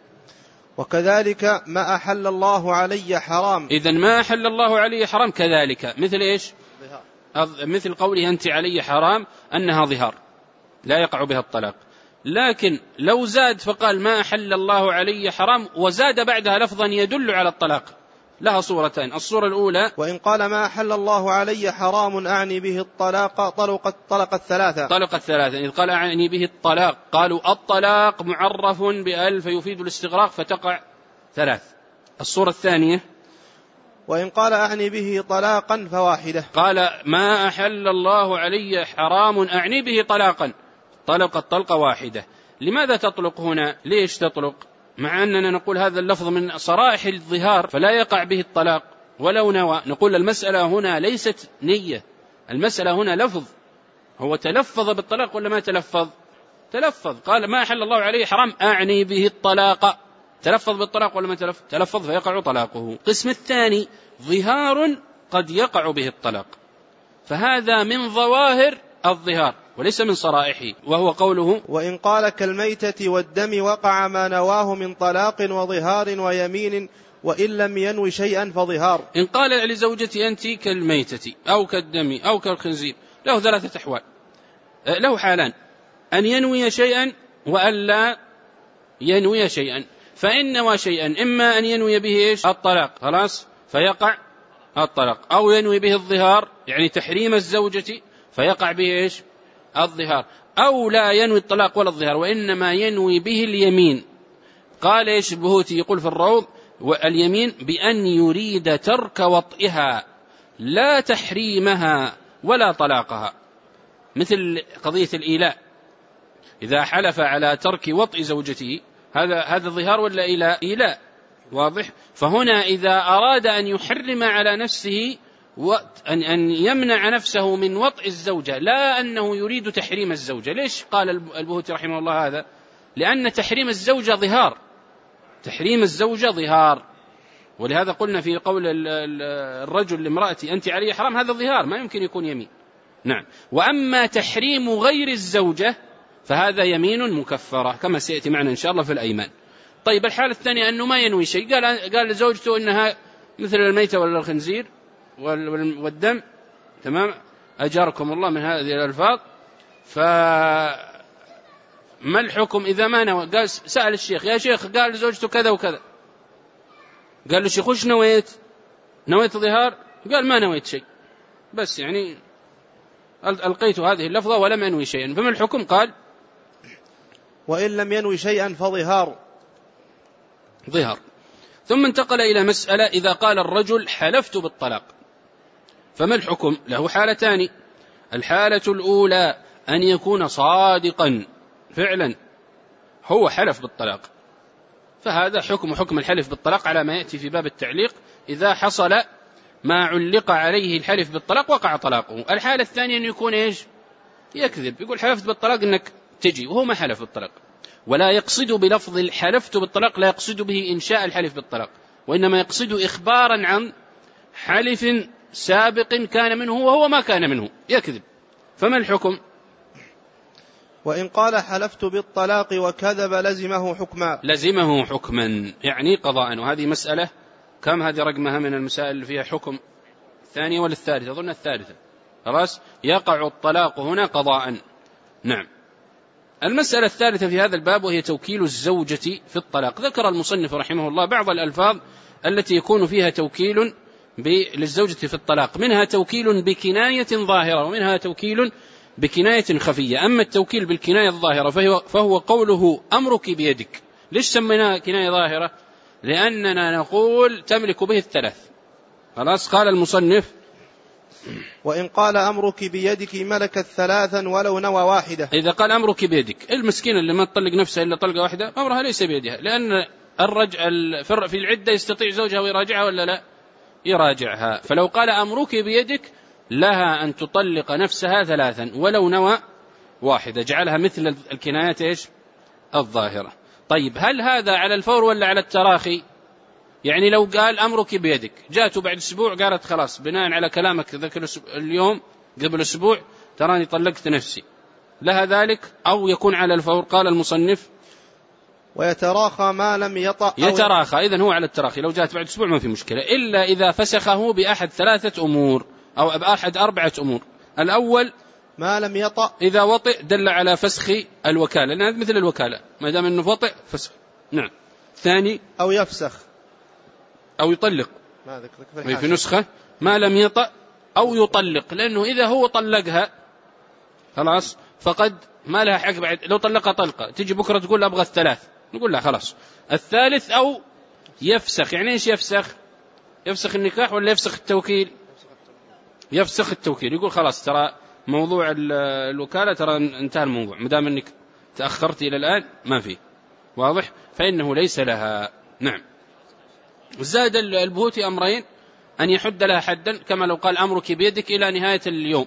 وكذلك ما أحل الله علي حرام. إذن ما أحل الله علي حرام كذلك مثل إيش؟ ظهار. مثل قوله أنت علي حرام أنها ظهار لا يقع بها الطلاق. لكن لو زاد فقال ما أحل الله علي حرام وزاد بعدها لفظا يدل على الطلاق، لها صورتين. الصورة الأولى وإن قال ما أحل الله علي حرام أعني به الطلاق طلقت طلق الثلاثة طلق الثلاثة. إذ قال أعني به الطلاق قالوا الطلاق معرف بألف يفيد الاستغراق فتقع ثلاث. الصورة الثانية وإن قال أعني به طلاقا فواحدة. قال ما أحل الله علي حرام أعني به طلاقا، طلقت طلقة واحدة. لماذا تطلق هنا؟ ليش تطلق مع أننا نقول هذا اللفظ من صرائح الظهار فلا يقع به الطلاق ولو نوى؟ نقول المسألة هنا ليست نية، المسألة هنا لفظ. هو تلفظ بالطلاق ولا ما تلفظ؟ تلفظ. قال ما أحل الله عليه حرام أعني به الطلاق، تلفظ بالطلاق ولا ما تلفظ؟ تلفظ فيقع طلاقه. القسم الثاني ظهار قد يقع به الطلاق، فهذا من ظواهر الظهار وليس من صرائحه، وهو قوله وإن قال كالميتة والدم وقع ما نواه من طلاق وظهار ويمين وإن لم ينوي شيئا فظهار. إن قال لزوجتي أنت كالميتة أو كالدم أو كالخنزير له ثلاثة أحوال، له حالان: أن ينوي شيئا وألا ينوي شيئا. فإن نوى شيئا إما أن ينوي به إيش؟ الطلاق، خلاص فيقع الطلاق، أو ينوي به الظهار يعني تحريم الزوجة فيقع به إيش؟ الظهار، أو لا ينوي الطلاق ولا الظهار وإنما ينوي به اليمين. قال إيش البهوتي؟ يقول في الروض واليمين بأن يريد ترك وطئها لا تحريمها ولا طلاقها، مثل قضية الإيلاء، إذا حلف على ترك وطئ زوجته هذا هذا ظهار ولا إيلاء؟ إيلاء. واضح؟ فهنا إذا أراد أن يحرم على نفسه أن أن يمنع نفسه من وطئ الزوجة لا أنه يريد تحريم الزوجة. ليش قال البهوتي رحمه الله هذا؟ لأن تحريم الزوجة ظهار، تحريم الزوجة ظهار، ولهذا قلنا في قول الرجل لامرأتي أنت علي حرام هذا ظهار ما يمكن يكون يمين. نعم. وأما تحريم غير الزوجة فهذا يمين مكفرة كما سيأتي معنا إن شاء الله في الأيمان. طيب الحالة الثانية أنه ما ينوي شيء، قال قال لزوجته إنها مثل الميتة ولا الخنزير والدم، تمام، أجاركم الله من هذه الألفاظ. فما الحكم إذا ما نوى؟ قال سأل الشيخ يا شيخ قال زوجته كذا وكذا، قال له الشيخ وش نويت؟ نويت ظهار؟ قال ما نويت شيء، بس يعني ألقيت هذه اللفظة ولم أنوي شيئا. فما الحكم؟ قال وإن لم ينوي شيئا فظهار. ظهار. ثم انتقل إلى مسألة إذا قال الرجل حلفت بالطلاق فما الحكم؟ له حالتان. الحالة الأولى أن يكون صادقا فعلا، هو حلف بالطلاق، فهذا حكم حكم الحلف بالطلاق على ما يأتي في باب التعليق. إذا حصل ما علق عليه الحلف بالطلاق وقع طلاقه. الحالة الثانية أن يكون إيش؟ يكذب، يقول حلفت بالطلاق أنك تجي وهو ما حلف بالطلاق، ولا يقصد بلفظ الحلفت بالطلاق، لا يقصد به إنشاء الحلف بالطلاق، وإنما يقصد إخبارا عن حلف سابق كان منه وهو ما كان منه، يكذب. فما الحكم؟ وإن قال حلفت بالطلاق وكذب لزمه حكما. لزمه حكما يعني قضاء. وهذه مسألة كم هذه رقمها من المسائل اللي فيها حكم؟ الثانية ولا الثالثة؟ أظن الثالثة. خلاص، يقع الطلاق هنا قضاء. نعم. المسألة الثالثة في هذا الباب وهي توكيل الزوجة في الطلاق. ذكر المصنف رحمه الله بعض الألفاظ التي يكون فيها توكيل للزوجة في الطلاق، منها توكيل بكناية ظاهرة ومنها توكيل بكناية خفية. أما التوكيل بالكناية الظاهرة فهو, فهو قوله أمرك بيدك. ليش سميناها كناية ظاهرة؟ لأننا نقول تملك به الثلاث. خلاص، قال المصنف وإن قال أمرك بيدك ملكت ثلاثا ولو نوى واحدة. إذا قال أمرك بيدك، المسكينة اللي ما تطلق نفسها إلا طلقة واحدة أمرها ليس بيدها، لأن الرجل في العدة يستطيع زوجها ويراجعها ولا لا؟ يراجعها. فلو قال أمرك بيدك لها أن تطلق نفسها ثلاثا ولو نوى واحدة، جعلها مثل الكنايات إيش؟ الظاهرة. طيب هل هذا على الفور ولا على التراخي؟ يعني لو قال أمرك بيدك، جاءته بعد أسبوع قالت خلاص بناء على كلامك ذاك اليوم قبل أسبوع تراني طلقت نفسي، لها ذلك؟ أو يكون على الفور؟ قال المصنف ويتراخى ما لم يطأ. يتراخى، إذن هو على التراخي. لو جاءت بعد أسبوع ما في مشكلة، إلا إذا فسخه بأحد ثلاثة أمور أو بأحد أربعة أمور. الأول ما لم يطأ، إذا وطئ دل على فسخ الوكالة، لأن هذا مثل الوكالة ما دام أنه وطئ فسخ. نعم. ثاني أو يفسخ أو يطلق، في, في نسخة ما لم يطأ أو يطلق، لأنه إذا هو طلقها خلاص فقد ما لها حق بعد. لو طلقها طلقة تيجي بكرة تقول أبغى الثلاث، نقول لا خلاص. الثالث أو يفسخ. يعني إيش يفسخ؟ يفسخ النكاح ولا يفسخ التوكيل؟ يفسخ التوكيل، يقول خلاص ترى موضوع الوكالة ترى انتهى الموضوع، مدام أنك تأخرت إلى الآن ما فيه، واضح؟ فإنه ليس لها. نعم. زاد البهوتي أمرين: أن يحد لها حدا، كما لو قال أمرك بيدك إلى نهاية اليوم،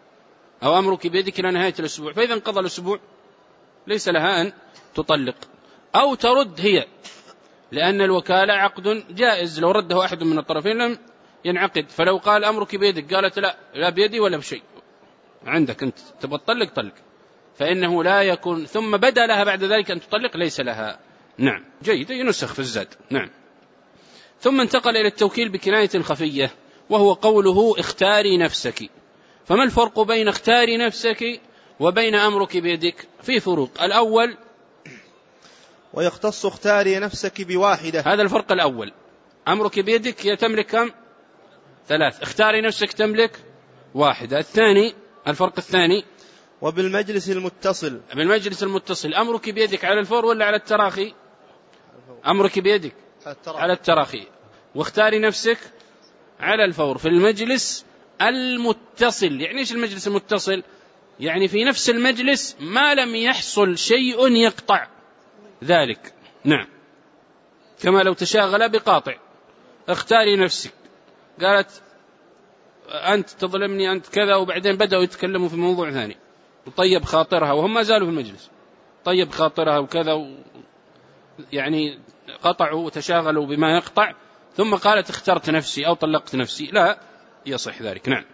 أو أمرك بيدك إلى نهاية الأسبوع، فإذا انقضى الأسبوع ليس لها أن تطلق. أو ترد هي، لأن الوكالة عقد جائز، لو رده أحد من الطرفين لم ينعقد. فلو قال أمرك بيدك قالت لا لا بيدي ولا بشيء، عندك أنت تبغى تطلق طلق، فإنه لا يكون. ثم بدا لها بعد ذلك أن تطلق ليس لها. نعم. جيد، ينسخ في الزاد. نعم. ثم انتقل إلى التوكيل بكناية خفية، وهو قوله اختاري نفسك. فما الفرق بين اختاري نفسك وبين أمرك بيدك؟ في فروق. الأول ويختص اختاري نفسك بواحدة، هذا الفرق الأول. أمرك بيدك تملك كم؟ ثلاث. اختاري نفسك تملك واحدة. الثاني، الفرق الثاني وبالمجلس المتصل. بالمجلس المتصل أمرك بيدك على الفور ولا على التراخي؟ أمرك بيدك على التراخي، واختاري نفسك على الفور في المجلس المتصل. يعني إيش المجلس المتصل؟ يعني في نفس المجلس ما لم يحصل شيء يقطع ذلك. نعم. كما لو تشاغل بقاطع. اختاري نفسك، قالت أنت تظلمني أنت كذا، وبعدين بدأوا يتكلموا في موضوع ثاني، وطيب خاطرها وهم ما زالوا في المجلس، طيب خاطرها وكذا و... يعني قطعوا وتشاغلوا بما يقطع، ثم قالت اخترت نفسي أو طلقت نفسي، لا يصح ذلك. نعم.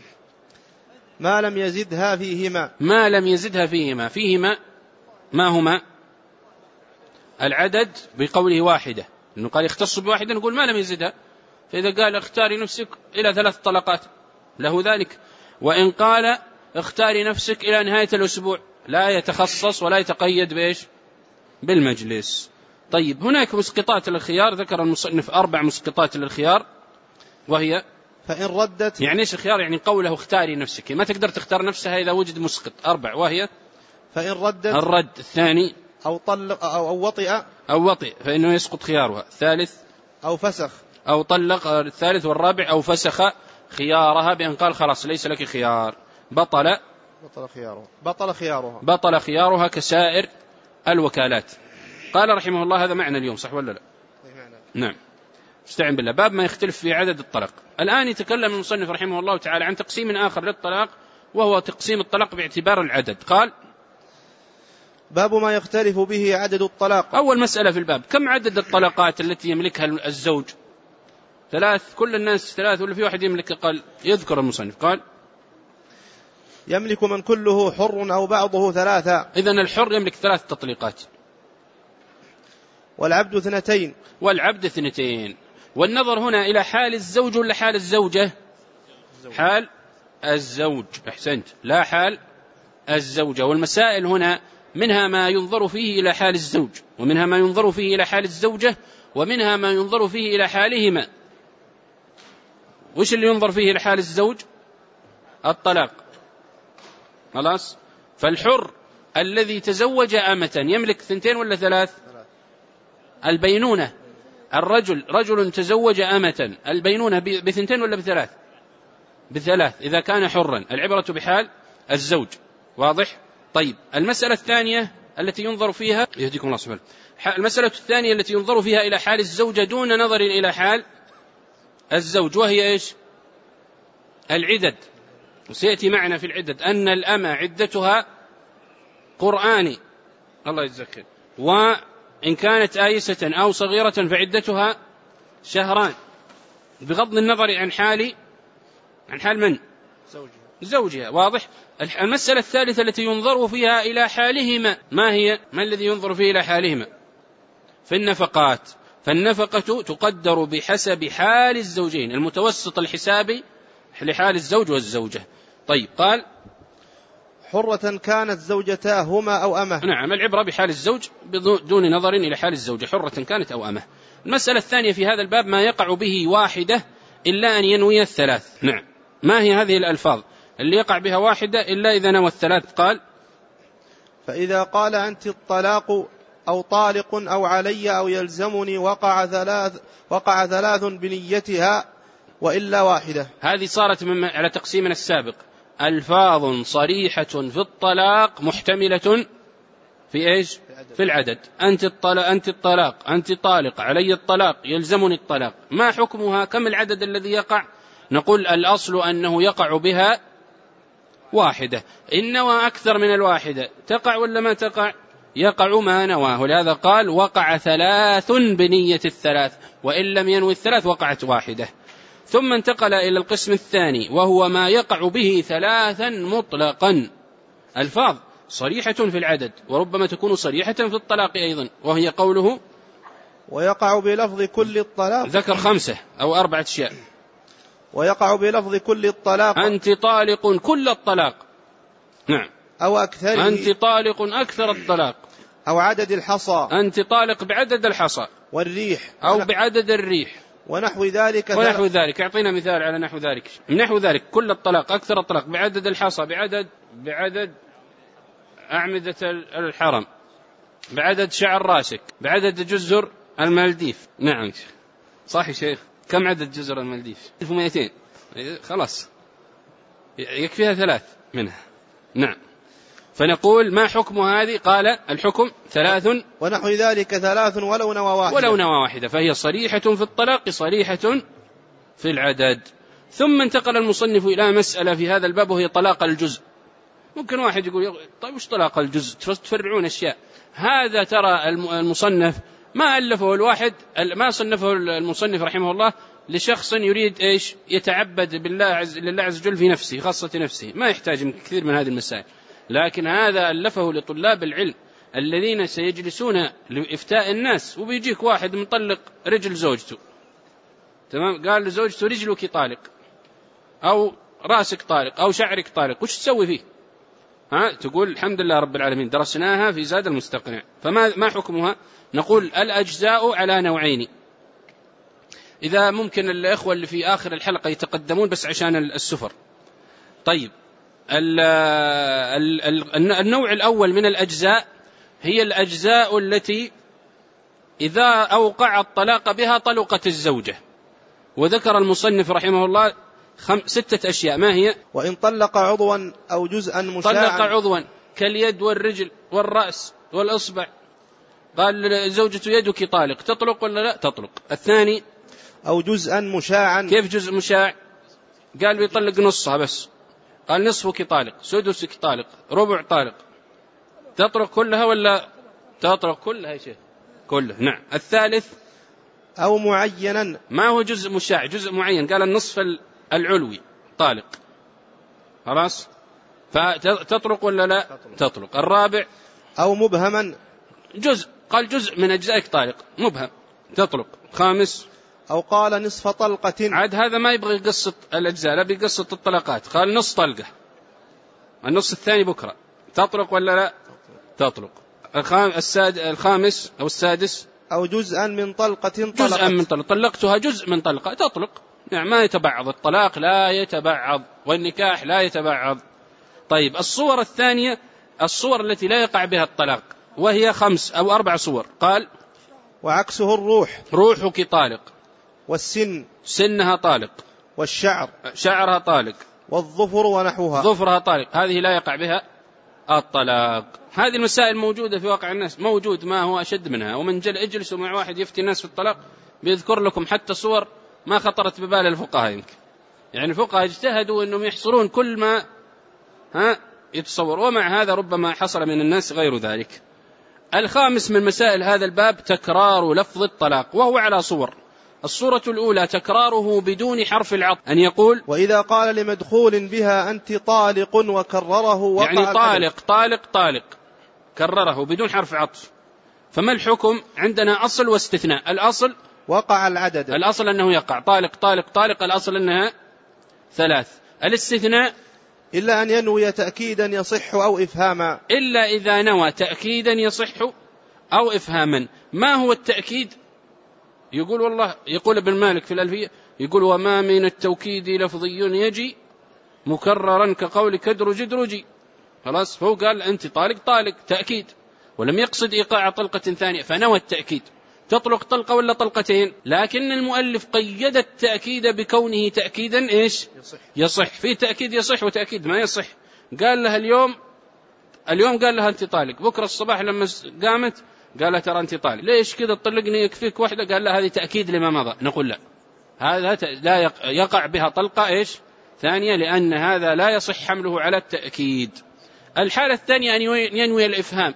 ما لم يزدها فيهما. ما لم يزدها فيهما. فيهما ما هما؟ العدد بقوله واحدة، إنه قال يختص بواحدة، نقول ما لم يزدها. فإذا قال اختاري نفسك إلى ثلاث طلقات له ذلك، وإن قال اختاري نفسك إلى نهاية الأسبوع لا يتخصص ولا يتقيد بإيش؟ بالمجلس. طيب هناك مسقطات للخيار، ذكر المصنف أربع مسقطات للخيار، وهي فإن ردت، يعني إيش الخيار؟ يعني قوله اختاري نفسك، ما تقدر تختار نفسها إذا وجد مسقط. أربع، وهي فإن ردت الرد، الثاني أو طلق أو, أو وطئ أو وطئ فإنه يسقط خيارها، الثالث أو فسخ أو طلق، الثالث والرابع أو فسخ خيارها بأن قال خلاص ليس لك خيار، بطل بطل خيارها بطل خيارها بطل خيارها كسائر الوكالات. قال رحمه الله هذا معنى اليوم، صح ولا لا؟ نعم. استعن بالله. باب ما يختلف في عدد الطلاق. الآن يتكلم المصنف رحمه الله تعالى عن تقسيم آخر للطلاق، وهو تقسيم الطلاق باعتبار العدد. قال باب ما يختلف به عدد الطلاق. أول مسألة في الباب، كم عدد الطلقات التي يملكها الزوج؟ ثلاث، كل الناس ثلاث ولا في واحد يملك أقل؟ يذكر المصنف قال يملك من كله حر أو بعضه ثلاثة. إذن الحر يملك ثلاث تطليقات، والعبد اثنتين والعبد اثنتين. والنظر هنا إلى حال الزوج ولا حال الزوجة؟ حال الزوج، أحسنت، لا حال الزوجة. والمسائل هنا منها ما ينظر فيه إلى حال الزوج، ومنها ما ينظر فيه إلى حال الزوجة، ومنها ما ينظر فيه إلى حالهما. وش اللي ينظر فيه إلى حال الزوج؟ الطلاق، خلاص. فالحر الذي تزوج أمة يملك ثنتين ولا ثلاث؟ البينونة. الرجل رجل تزوج أمة، البينونة بثنتين ولا بثلاث؟ بثلاث إذا كان حرا. العبرة بحال الزوج، واضح؟ طيب المسألة الثانية التي ينظر فيها، يهديكم الله سبحانه، المسألة الثانية التي ينظر فيها إلى حال الزوجة دون نظر إلى حال الزوج، وهي إيش؟ العدد. وسيأتي معنا في العدد أن الأمة عدتها قرآني، الله يجزاك، وإن كانت آيسة أو صغيرة فعدتها شهران، بغض النظر عن حال عن حال من؟ زوجها. زوجها، واضح؟ المسألة الثالثة التي ينظر فيها إلى حالهما، ما هي؟ ما الذي ينظر فيه إلى حالهما؟ في النفقات. فالنفقة تقدر بحسب حال الزوجين، المتوسط الحسابي لحال الزوج والزوجة. طيب قال حرة كانت زوجتاهما أو أمه. نعم، العبرة بحال الزوج بدون نظر إلى حال الزوجة، حرة كانت أو أمه. المسألة الثانية في هذا الباب ما يقع به واحدة إلا أن ينوي الثلاث. نعم، ما هي هذه الألفاظ اللي يقع بها واحدة إلا إذا نوى الثلاث؟ قال فإذا قال أنت الطلاق أو طالق أو علي أو يلزمني وقع ثلاث وقع ثلاث بنيتها وإلا واحدة. هذه صارت على تقسيمنا السابق، ألفاظ صريحة في الطلاق محتملة في إيش؟ في العدد. أنت الطلاق، أنت الطلاق، أنت طالق، علي الطلاق، يلزمني الطلاق. ما حكمها؟ كم العدد الذي يقع؟ نقول الأصل أنه يقع بها واحدة. إن نوى أكثر من الواحدة تقع ولا ما تقع؟ يقع ما نواه. لهذا قال وقع ثلاث بنية الثلاث، وإن لم ينوي الثلاث وقعت واحدة. ثم انتقل إلى القسم الثاني، وهو ما يقع به ثلاثا مطلقا، ألفاظ صريحة في العدد وربما تكون صريحة في الطلاق أيضا، وهي قوله ويقع بلفظ كل الطلاق. ذكر خمسة أو أربعة أشياء. ويقع بلفظ كل الطلاق أنت طالق كل الطلاق، نعم، أو أكثره. أنت طالق أكثر الطلاق، أو عدد الحصى. أنت طالق بعدد الحصى، والريح، أو بعدد الريح، ونحو ذلك. ونحو ذلك. أعطينا مثال على نحو ذلك. نحو ذلك كل الطلاق، أكثر الطلاق، بعدد الحصى، بعدد بعدد أعمدة الحرم، بعدد شعر راسك، بعدد جزر المالديف. نعم صح يا شيخ. كم عدد جزر المالديف؟ ألف ومئتين، خلاص يكفيها ثلاث منها. نعم. فنقول ما حكم هذه؟ قال الحكم ثلاث ونحو ذلك ثلاث ولو نوى واحدة، ولو نوى واحدة، فهي صريحة في الطلاق صريحة في العدد. ثم انتقل المصنف إلى مسألة في هذا الباب، وهي طلاق الجزء. ممكن واحد يقول طيب وش طلاق الجزء؟ تفرعون أشياء. هذا ترى المصنف ما ألفه الواحد، ما صنفه المصنف رحمه الله لشخص يريد إيش؟ يتعبد بالله عز لله عز وجل في نفسه، خاصة نفسه، ما يحتاج من كثير من هذه المسائل. لكن هذا ألفه لطلاب العلم الذين سيجلسون لإفتاء الناس، وبيجيك واحد مطلق رجل زوجته، تمام، قال لزوجته رجلك طالق أو رأسك طالق أو شعرك طالق، وش تسوي فيه؟ ها تقول الحمد لله رب العالمين درسناها في زاد المستقنع. فما ما حكمها؟ نقول الأجزاء على نوعين. إذا ممكن الإخوة اللي في آخر الحلقة يتقدمون بس عشان السفر. طيب النوع الأول من الأجزاء هي الأجزاء التي إذا أوقع الطلاق بها طلقت الزوجة، وذكر المصنف رحمه الله خم... ستة أشياء. ما هي؟ وإن طلق عضوا أو جزءا مشاعا. طلق عضوا كاليد والرجل والرأس والأصبع، قال زوجته يدك طالق، تطلق ولا لا؟ تطلق. الثاني أو جزءا مشاعا. كيف جزء مشاع؟ قال بيطلق نصها بس، قال نصفك طالق، سدسك طالق، ربع طالق، تطلق كلها ولا تطلق كلها يا شيخ؟ كلها. نعم. الثالث أو معينا. ما هو جزء مشاع؟ جزء معين، قال النصف العلوي طالق، خلاص، فتطلق ولا لا؟ تطلق. الرابع أو مبهما، جزء، قال جزء من أجزائك طالق مبهم، تطلق. خامس أو قال نصف طلقة. عاد هذا ما يبغى قصة الأجزاء، لا بقصة الطلقات، قال نص طلقة، النص الثاني بكرة، تطلق ولا لا؟ تطلق. الخامس أو السادس أو جزءا من طلقة طلقت. جزءا من طلقة، طلقتها جزء من طلقة، تطلق. يعني ما يتبعض، الطلاق لا يتبعض والنكاح لا يتبعض. طيب الصور الثانية الصور التي لا يقع بها الطلاق، وهي خمس أو أربع صور. قال وعكسه الروح، روحك طالق، والسن، سنها طالق، والشعر، شعرها طالق، والظفر ونحوها، ظفرها طالق، هذه لا يقع بها الطلاق. هذه المسائل موجودة في واقع الناس، موجود ما هو أشد منها. ومن جل اجلسوا مع واحد يفتي الناس في الطلاق بيذكر لكم حتى صور ما خطرت ببال الفقهاء يمكن. يعني الفقهاء اجتهدوا أنهم يحصرون كل ما ها يتصور، ومع هذا ربما حصل من الناس غير ذلك. الخامس من مسائل هذا الباب تكرار لفظ الطلاق، وهو على صور. الصورة الأولى تكراره بدون حرف العطف، أن يقول وإذا قال لمدخول بها أنت طالق وكرره وقع يعني طالق طالق طالق كرره بدون حرف عطف. فما الحكم؟ عندنا أصل واستثناء. الأصل وقع العدد، الأصل أنه يقع طالق طالق طالق، الأصل أنها ثلاث. الاستثناء إلا أن ينوي تأكيدا يصح أو إفهاما، إلا إذا نوى تأكيدا يصح أو إفهاما. ما هو التأكيد؟ يقول والله، يقول ابن مالك في الألفية، يقول وما من التوكيد لفظي يجي مكررا كقولك ادرج ادرجي، خلاص. فهو قال أنت طالق طالق تأكيد، ولم يقصد إيقاع طلقة ثانية فنوى التأكيد. تطلق طلقة ولا طلقتين؟ لكن المؤلف قيد التأكيد بكونه تأكيدا إيش؟ يصح. يصح. في تأكيد يصح وتأكيد ما يصح. قال لها اليوم اليوم قال لها أنت طالق، بكرة الصباح لما قامت قال لها ترى أنت طالق، ليش كذا تطلقني يكفيك واحدة؟ قال لها هذه تأكيد لما مضى. نقول لا، هذا لا يقع بها طلقة إيش ثانية، لأن هذا لا يصح حمله على التأكيد. الحالة الثانية أن ينوي الإفهام،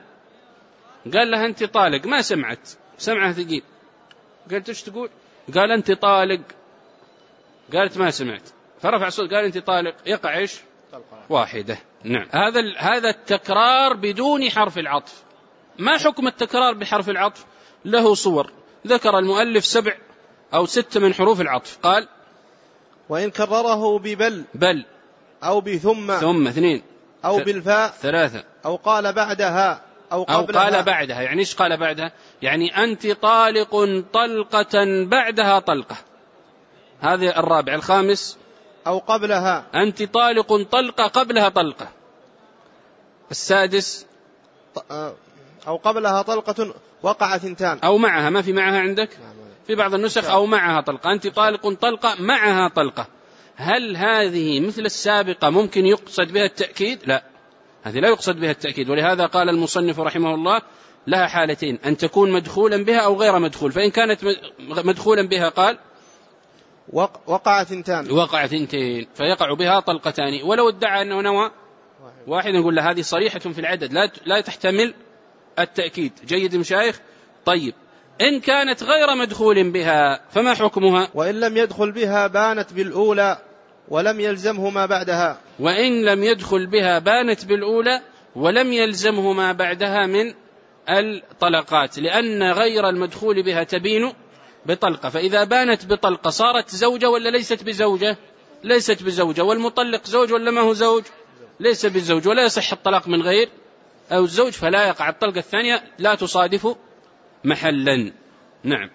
قال لها أنت طالق، ما سمعت، سمعها ثقيل، قالت ايش تقول؟ قال أنت طالق، قالت ما سمعت، فرفع صوت قال أنت طالق، يقع ايش؟ واحدة. نعم. هذا هذا التكرار بدون حرف العطف. ما حكم التكرار بحرف العطف؟ له صور، ذكر المؤلف سبع أو ست من حروف العطف. قال وإن كرره ببل بل أو بثم ثم اثنين أو بالفاء ثلاثة أو قال بعدها أو قبلها. أو قال بعدها، يعني إيش قال بعدها؟ يعني أنت طالق طلقة بعدها طلقة، هذه الرابع. الخامس أو قبلها، أنت طالق طلقة قبلها طلقة. السادس أو قبلها طلقة وقع ثنتان، أو معها، ما في معها عندك في بعض النسخ، أو معها طلقة، أنت طالق طلقة معها طلقة. هل هذه مثل السابقة ممكن يقصد بها التأكيد؟ لا، هذه لا يقصد بها التأكيد. ولهذا قال المصنف رحمه الله لها حالتين، أن تكون مدخولا بها أو غير مدخول. فإن كانت مدخولا بها قال وقع ثنتان، وقع ثنتين، فيقع بها طلقتان. ولو ادعى أنه نوى واحد نقول له هذه صريحة في العدد، لا لا تحتمل التأكيد. جيد مشايخ؟ طيب إن كانت غير مدخول بها فما حكمها؟ وإن لم يدخل بها بانت بالأولى ولم يلزمه ما بعدها. وإن لم يدخل بها بانت بالأولى ولم يلزمه ما بعدها من الطلقات، لأن غير المدخول بها تبين بطلقة، فإذا بانت بطلقة صارت زوجة ولا ليست بزوجة؟ ليست بزوجة. والمطلق زوج ولا ما هو زوج؟ ليس بزوج، ولا يصح الطلاق من غير أو الزوج، فلا يقع الطلقة الثانية لا تصادف محلا. نعم.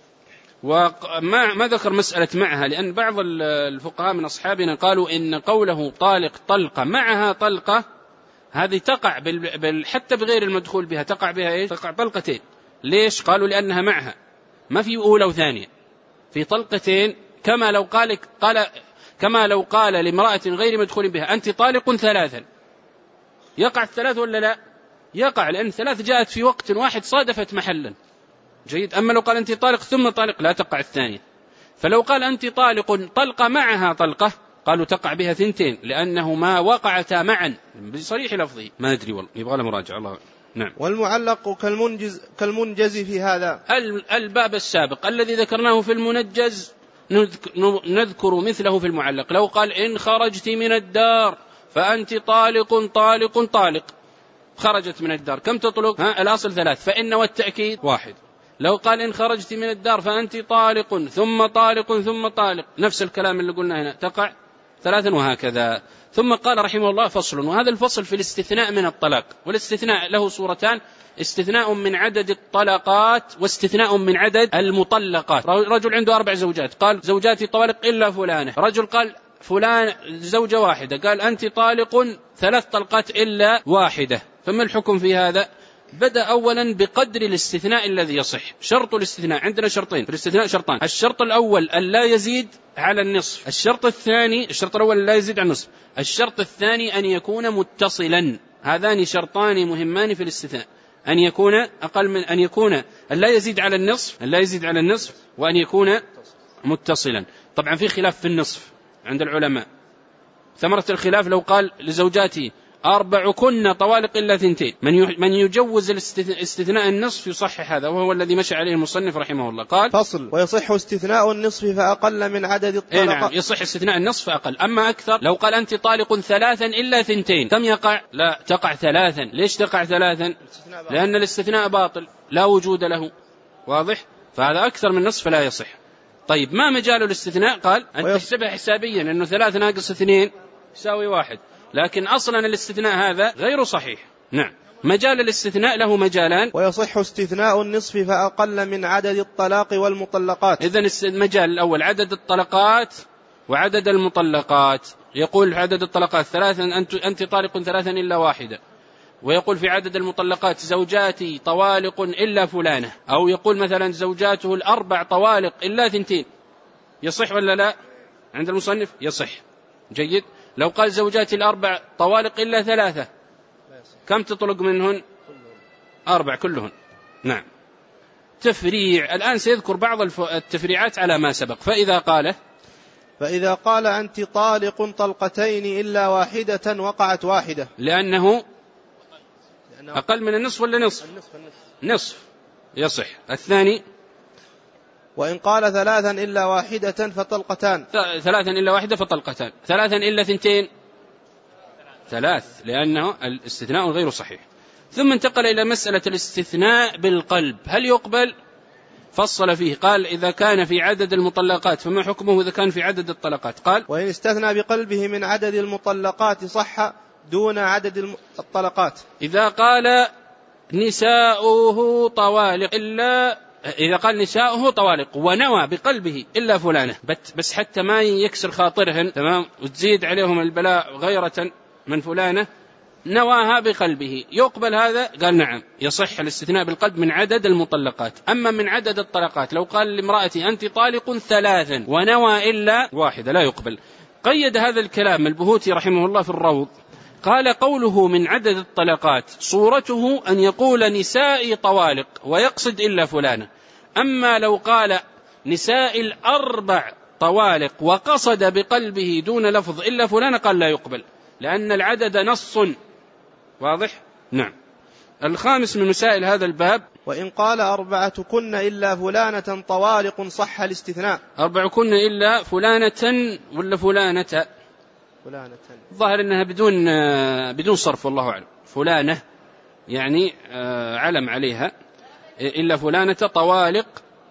وما ما ذكر مسألة معها، لأن بعض الفقهاء من أصحابنا قالوا إن قوله طالق طلقة معها طلقة هذه تقع بال... حتى بغير المدخول بها تقع بها إيه؟ تقع طلقتين. ليش؟ قالوا لأنها معها، ما في أولى وثانية، في طلقتين. كما لو قال قال كما لو قال لامرأة غير مدخول بها أنت طالق ثلاثا، يقع الثلاث ولا لا؟ يقع، لأن ثلاث جاءت في وقت واحد صادفت محلا. جيد. أما لو قال أنت طالق ثم طالق لا تقع الثانية. فلو قال أنت طالق طلقة معها طلقة قالوا تقع بها ثنتين، لأنه ما وقعتا معا بصريح لفظه. ما أدري والله، يبغى له مراجعة. الله. نعم. والمعلق كالمنجز, كالمنجز في هذا. الباب السابق الذي ذكرناه في المنجز نذكر مثله في المعلق. لو قال إن خرجت من الدار فأنت طالق طالق طالق، خرجت من الدار كم تطلق؟ ها الأصل ثلاث، فإن والتأكيد واحد. لو قال إن خرجت من الدار فأنت طالق ثم طالق ثم طالق، نفس الكلام اللي قلنا هنا، تقع ثلاثا، وهكذا. ثم قال رحمه الله فصل، وهذا الفصل في الاستثناء من الطلاق. والاستثناء له صورتان: استثناء من عدد الطلقات واستثناء من عدد المطلقات. رجل عنده أربع زوجات قال زوجاتي طوالق إلا فلانة. رجل قال فلان زوجة واحدة قال أنت طالق ثلاث طلقات إلا واحدة، فما الحكم في هذا؟ بدأ أولا بقدر الاستثناء الذي يصح. شرط الاستثناء عندنا شرطين في الاستثناء، شرطان: الشرط الأول أن لا يزيد على النصف، الشرط الثاني الشرط الأول لا يزيد على النصف، الشرط الثاني أن يكون متصلا. هذان شرطان مهمان في الاستثناء، أن يكون أقل من أن يكون أن لا يزيد على النصف أن لا يزيد على النصف وأن يكون متصلا. طبعا في خلاف في النصف عند العلماء. ثمرة الخلاف لو قال لزوجاتي أربع كن طوالق إلا ثنتين، من من يجوز الاستثناء النصف يصحح هذا، وهو الذي مشى عليه المصنف رحمه الله. قال فصل: ويصح استثناء النصف فأقل من عدد الطلقات. نعم، يصح استثناء النصف فأقل. أما أكثر، لو قال أنت طالق ثلاثا إلا ثنتين كم يقع؟ لا تقع ثلاثا. ليش تقع ثلاثا؟ لأن الاستثناء باطل لا وجود له. واضح؟ فهذا أكثر من نصف فلا يصح. طيب ما مجال الاستثناء؟ قال أن تحسبها حسابيا أنه ثلاثة ناقص اثنين يساوي واحد، لكن أصلا الاستثناء هذا غير صحيح. نعم. مجال الاستثناء له مجالان: ويصح استثناء النصف فأقل من عدد الطلاق والمطلقات. إذن المجال الأول عدد الطلقات وعدد المطلقات. يقول في عدد الطلقات ثلاثا أنت, أنت طالق ثلاثا إلا واحدة، ويقول في عدد المطلقات زوجاتي طوالق إلا فلانة، أو يقول مثلا زوجاته الأربع طوالق إلا ثنتين. يصح ولا لا؟ عند المصنف يصح. جيد. لو قال زوجاتي الأربع طوالق إلا ثلاثة كم تطلق منهن؟ أربع كلهن. نعم. تفريع. الآن سيذكر بعض التفريعات على ما سبق. فإذا قال فإذا قال أنت طالق طلقتين إلا واحدة وقعت واحدة، لأنه أقل من النصف ولا نصف؟ النصف النصف. نصف يصح. الثاني: وإن قال ثلاثا إلا واحدة فطلقتان. ثلاثا إلا واحدة فطلقتان. ثلاثا إلا ثنتين ثلاث، لأنه الاستثناء غير صحيح. ثم انتقل إلى مسألة الاستثناء بالقلب، هل يقبل؟ فصل فيه. قال إذا كان في عدد المطلقات فما حكمه إذا كان في عدد الطلقات؟ قال وإن استثنى بقلبه من عدد المطلقات صح دون عدد الطلقات. إذا قال نساؤه طوالق إلا إذا قال نساؤه طوالق ونوى بقلبه إلا فلانة، بس حتى ما يكسر خاطرهن، تمام، وتزيد عليهم البلاء غيرة من فلانة، نواها بقلبه، يقبل هذا؟ قال نعم، يصح الاستثناء بالقلب من عدد المطلقات. أما من عدد الطلقات لو قال لامرأتي أنت طالق ثلاثا ونوى إلا واحدة لا يقبل. قيد هذا الكلام البهوتي رحمه الله في الروض، قال قوله من عدد الطلقات صورته أن يقول نسائي طوالق ويقصد إلا فلانة. أما لو قال نساء الأربع طوالق وقصد بقلبه دون لفظ إلا فلانة قال لا يقبل، لأن العدد نص. واضح؟ نعم. الخامس من مسائل هذا الباب: وإن قال أربعة كن إلا فلانة طوالق صح الاستثناء. أربع كن إلا فلانة ولا فلانة؟ فلانة. ظاهر أنها بدون بدون صرف، والله أعلم. فلانة يعني علم عليها، إلا فلانة طوالق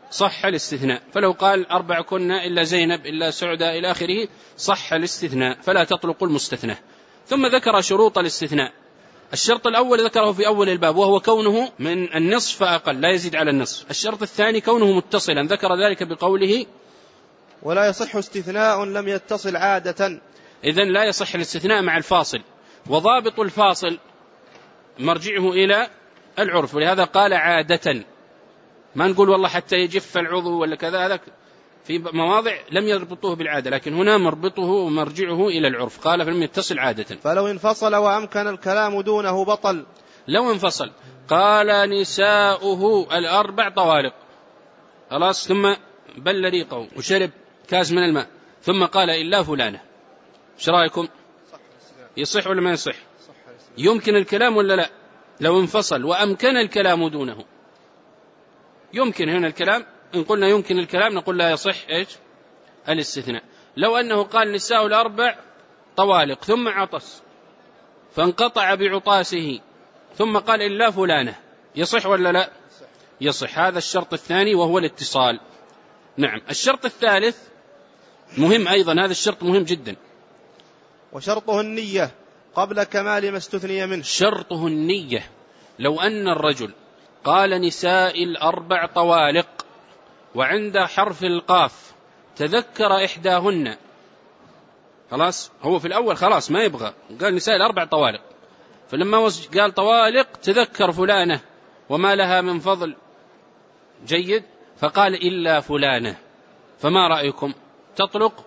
صح الاستثناء. فلو قال أربع كنا إلا زينب إلا سعدة إلى آخره صح الاستثناء، فلا تطلق المستثنى. ثم ذكر شروط الاستثناء. الشرط الأول ذكره في أول الباب وهو كونه من النصف فأقل لا يزيد على النصف. الشرط الثاني كونه متصلا، ذكر ذلك بقوله ولا يصح استثناء لم يتصل عادة. إذن لا يصح الاستثناء مع الفاصل، وضابط الفاصل مرجعه إلى العرف، ولهذا قال عادة، ما نقول والله حتى يجف العضو ولا كذا، هذا في مواضع لم يربطوه بالعادة، لكن هنا مربطه ومرجعه إلى العرف، قال فلم يتصل عادة. فلو انفصل وأمكن الكلام دونه بطل. لو انفصل قال نساؤه الأربع طوالق خلاص، ثم بل ريقه وشرب كاس من الماء، ثم قال إلا فلانة، ايش رأيكم؟ يصح ولا ما يصح؟ يمكن الكلام ولا لا؟ لو انفصل وأمكن الكلام دونه، يمكن هنا الكلام، إن قلنا يمكن الكلام نقول لا يصح إيش؟ الاستثناء. لو أنه قال نساء الأربع طوالق ثم عطس فانقطع بعطاسه ثم قال إلا فلانة، يصح ولا لا؟ يصح. هذا الشرط الثاني وهو الاتصال. نعم. الشرط الثالث مهم أيضا، هذا الشرط مهم جدا، وشرطه النية قبل كمال ما استثني منه. شرطه النية. لو أن الرجل قال نساء الأربع طوالق وعند حرف القاف تذكر إحداهن، خلاص هو في الأول خلاص ما يبغى، قال نساء الأربع طوالق، فلما قال طوالق تذكر فلانة وما لها من فضل، جيد، فقال إلا فلانة، فما رأيكم؟ تطلق؟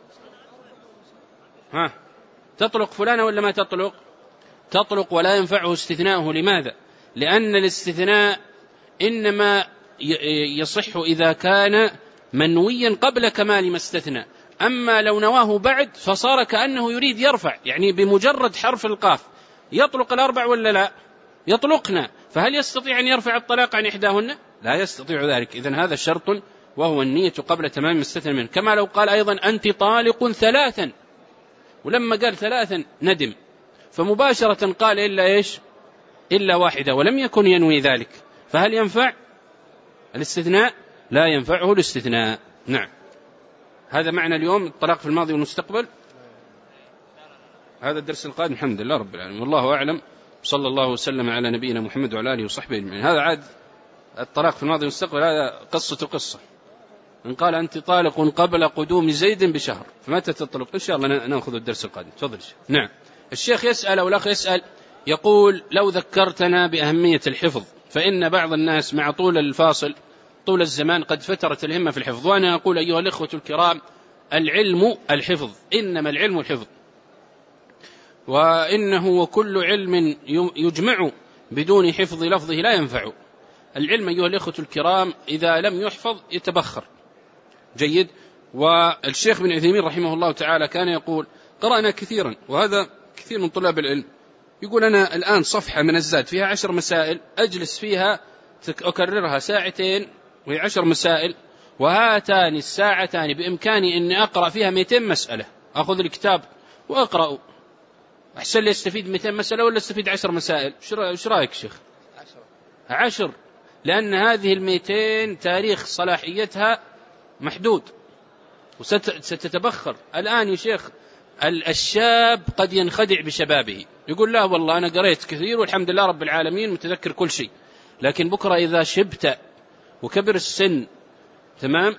ها تطلق فلانة ولا ما تطلق؟ تطلق ولا ينفعه استثناؤه. لماذا؟ لأن الاستثناء إنما يصح إذا كان منويا قبل كمال ما استثنى، أما لو نواه بعد فصار كأنه يريد يرفع، يعني بمجرد حرف القاف يطلق الأربع ولا لا؟ يطلقنا، فهل يستطيع أن يرفع الطلاق عن إحداهن؟ لا يستطيع ذلك. إذن هذا شرط وهو النية قبل تمام ما استثنى منه. كما لو قال أيضا أنت طالق ثلاثا، ولما قال ثلاثا ندم، فمباشرة قال إلا إيش؟ إلا واحدة، ولم يكن ينوي ذلك، فهل ينفع الاستثناء؟ لا ينفعه الاستثناء. نعم. هذا معنى اليوم الطلاق في الماضي والمستقبل. هذا الدرس القادم الحمد لله رب العالمين، والله أعلم، صلى الله وسلم على نبينا محمد وعلى آله وصحبه أجمعين. هذا عاد الطلاق في الماضي والمستقبل، هذا قصة قصة. إن قال أنت طالق قبل قدوم زيد بشهر فمتى تطلق؟ إن شاء الله نأخذ الدرس القادم. تفضل الشيخ. نعم. الشيخ يسأل أو الأخ يسأل يقول لو ذكرتنا بأهمية الحفظ، فإن بعض الناس مع طول الفاصل طول الزمان قد فترت الهمة في الحفظ، وأنا أقول أيها الإخوة الكرام العلم الحفظ، إنما العلم الحفظ، وإنه وكل علم يجمع بدون حفظ لفظه لا ينفع. العلم أيها الإخوة الكرام إذا لم يحفظ يتبخر، جيد. والشيخ بن عثيمين رحمه الله تعالى كان يقول قرأنا كثيرا، وهذا كثير من طلاب العلم، يقول أنا الآن صفحة من الزاد فيها عشر مسائل أجلس فيها أكررها ساعتين وهي عشر مسائل، وهاتان الساعتان بإمكاني أني أقرأ فيها مئتين مسألة، أخذ الكتاب وأقرأ، أحسن لي أستفيد مئتين مسألة ولا أستفيد عشر مسائل؟ إيش رأيك شيخ؟ عشر. عشر، لأن هذه المئتين تاريخ صلاحيتها محدود وستتبخر. الآن يا شيخ الشاب قد ينخدع بشبابه، يقول لا والله أنا قريت كثير والحمد لله رب العالمين متذكر كل شيء، لكن بكرة إذا شبت وكبر السن، تمام،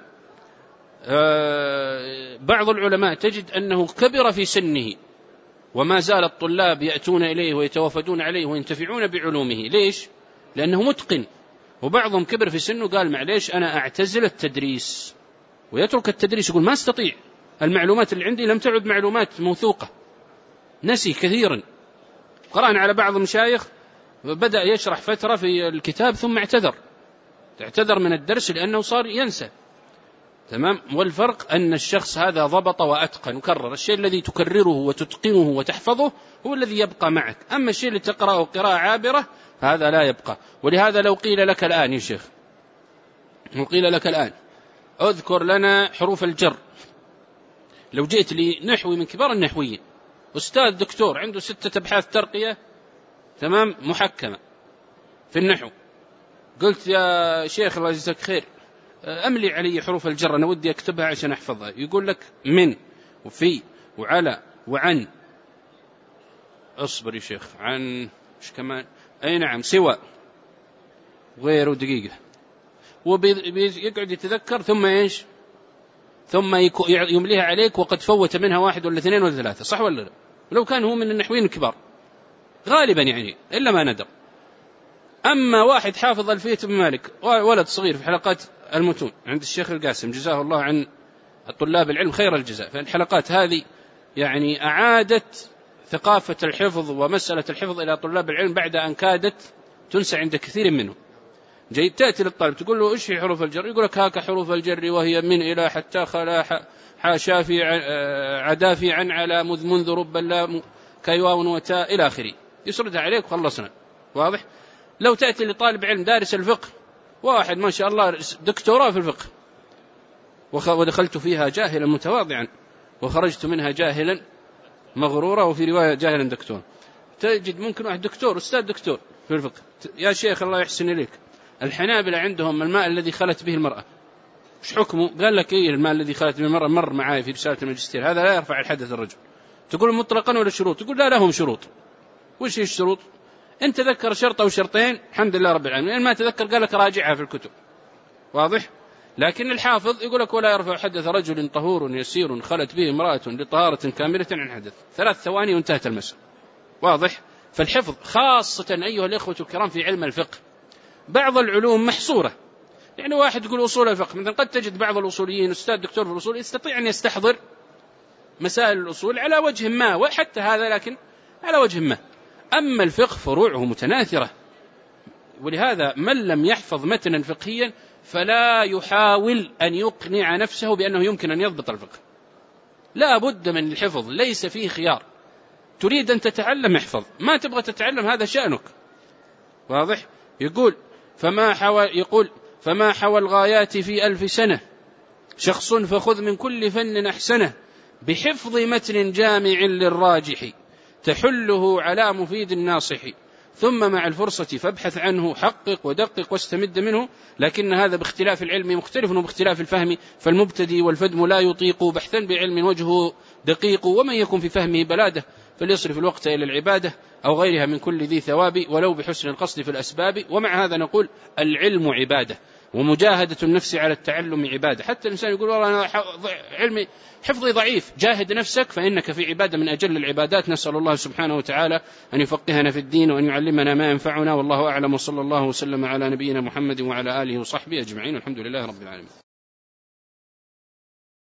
آه بعض العلماء تجد أنه كبر في سنه وما زال الطلاب يأتون إليه ويتوافدون عليه وينتفعون بعلومه. ليش؟ لأنه متقن. وبعضهم كبر في سنه قال معليش أنا أعتزل التدريس ويترك التدريس، يقول ما استطيع، المعلومات اللي عندي لم تعد معلومات موثوقة، نسي كثيرا. قرأنا على بعض المشايخ بدأ يشرح فترة في الكتاب ثم اعتذر اعتذر من الدرس لأنه صار ينسى، تمام. والفرق أن الشخص هذا ضبط وأتقن وكرر. الشيء الذي تكرره وتتقنه وتحفظه هو الذي يبقى معك، أما الشيء اللي تقرأه قراءة عابرة هذا لا يبقى. ولهذا لو قيل لك الآن يا شيخ، لو قيل لك الآن اذكر لنا حروف الجر، لو جئت لي نحوي من كبار النحويين أستاذ دكتور عنده ستة أبحاث ترقية، تمام، محكمة في النحو، قلت يا شيخ الله يجزاك خير أملي علي حروف الجر أنا ودي أكتبها عشان أحفظها. يقول لك من وفي وعلى وعن. أصبر يا شيخ. عن إيش كمان؟ أي نعم سوى غيره دقيقة. ويقعد يتذكر ثم إيش؟ ثم يمليها عليك وقد فوت منها واحد ولا اثنين ولا ثلاثة. صح ولا لا؟ ولو كان هو من النحويين الكبار غالبا يعني إلا ما ندر. أما واحد حافظ ألفية بن مالك ولد صغير في حلقات المتون عند الشيخ القاسم جزاه الله عن الطلاب العلم خير الجزاء، فالحلقات هذه يعني أعادت ثقافة الحفظ ومسألة الحفظ إلى طلاب العلم بعد أن كادت تنسى عند كثير منهم. جاي تأتي للطالب تقول له إيش هي حروف الجر؟ يقول لك هاك حروف الجر وهي من إلى حتى خلا حاشا في عدافي عن على مذ منذ رب اللام كيواو وتاء إلى آخره، يسردها عليك وخلصنا. واضح؟ لو تأتي لطالب علم دارس الفقه واحد ما شاء الله دكتوراه في الفقه ودخلت فيها جاهلا متواضعا وخرجت منها جاهلا مغرورا، وفي رواية جاهلا دكتور، تجد ممكن واحد دكتور أستاذ دكتور في الفقه. يا شيخ الله يحسن إليك، الحنابلة عندهم الماء الذي خلت به المرأة وش حكمه؟ قال لك إيه الماء الذي خلت به المرأة مر معي في رسالة الماجستير، هذا لا يرفع الحدث الرجل. تقول مطلقا ولا شروط؟ تقول لا لهم شروط. وش هي الشروط؟ أنت تذكر شرط أو شرطين الحمد لله رب العالمين، ما تذكر قال لك راجعها في الكتب. واضح؟ لكن الحافظ يقول لك ولا يرفع حدث رجل طهور يسير خلت به امرأة لطهارة كاملة عن حدث، ثلاث ثواني وانتهت المسألة. واضح؟ فالحفظ خاصة أيها الإخوة الكرام في علم الفقه، بعض العلوم محصورة، يعني واحد يقول أصول الفقه مثلا قد تجد بعض الأصوليين أستاذ دكتور في الأصول يستطيع أن يستحضر مسائل الأصول على وجه ما، وحتى هذا لكن على وجه ما. أما الفقه فروعه متناثرة، ولهذا من لم يحفظ متنا فقهيا فلا يحاول أن يقنع نفسه بأنه يمكن أن يضبط الفقه. لا بد من الحفظ، ليس فيه خيار. تريد أن تتعلم احفظ، ما تبغى تتعلم هذا شأنك. واضح؟ يقول فما حوى يقول فما حوى الغايات في ألف سنة شخص فخذ من كل فن أحسنه بحفظ متن جامع للراجح تحله على مفيد ناصح ثم مع الفرصة فابحث عنه حقق ودقق واستمد منه. لكن هذا باختلاف العلم مختلف وباختلاف الفهم، فالمبتدي والفدم لا يطيق بحثا بعلم وجهه دقيق، ومن يكن في فهمه بلادة فليصرف الوقت إلى العبادة أو غيرها من كل ذي ثواب ولو بحسن القصد في الأسباب. ومع هذا نقول العلم عبادة ومجاهدة النفس على التعلم عبادة. حتى الإنسان يقول والله أنا علمي حفظي ضعيف، جاهد نفسك فإنك في عبادة من أجل العبادات. نسأل الله سبحانه وتعالى أن يفقهنا في الدين وأن يعلمنا ما ينفعنا، والله أعلم، وصلى الله وسلم على نبينا محمد وعلى آله وصحبه أجمعين، والحمد لله رب العالمين.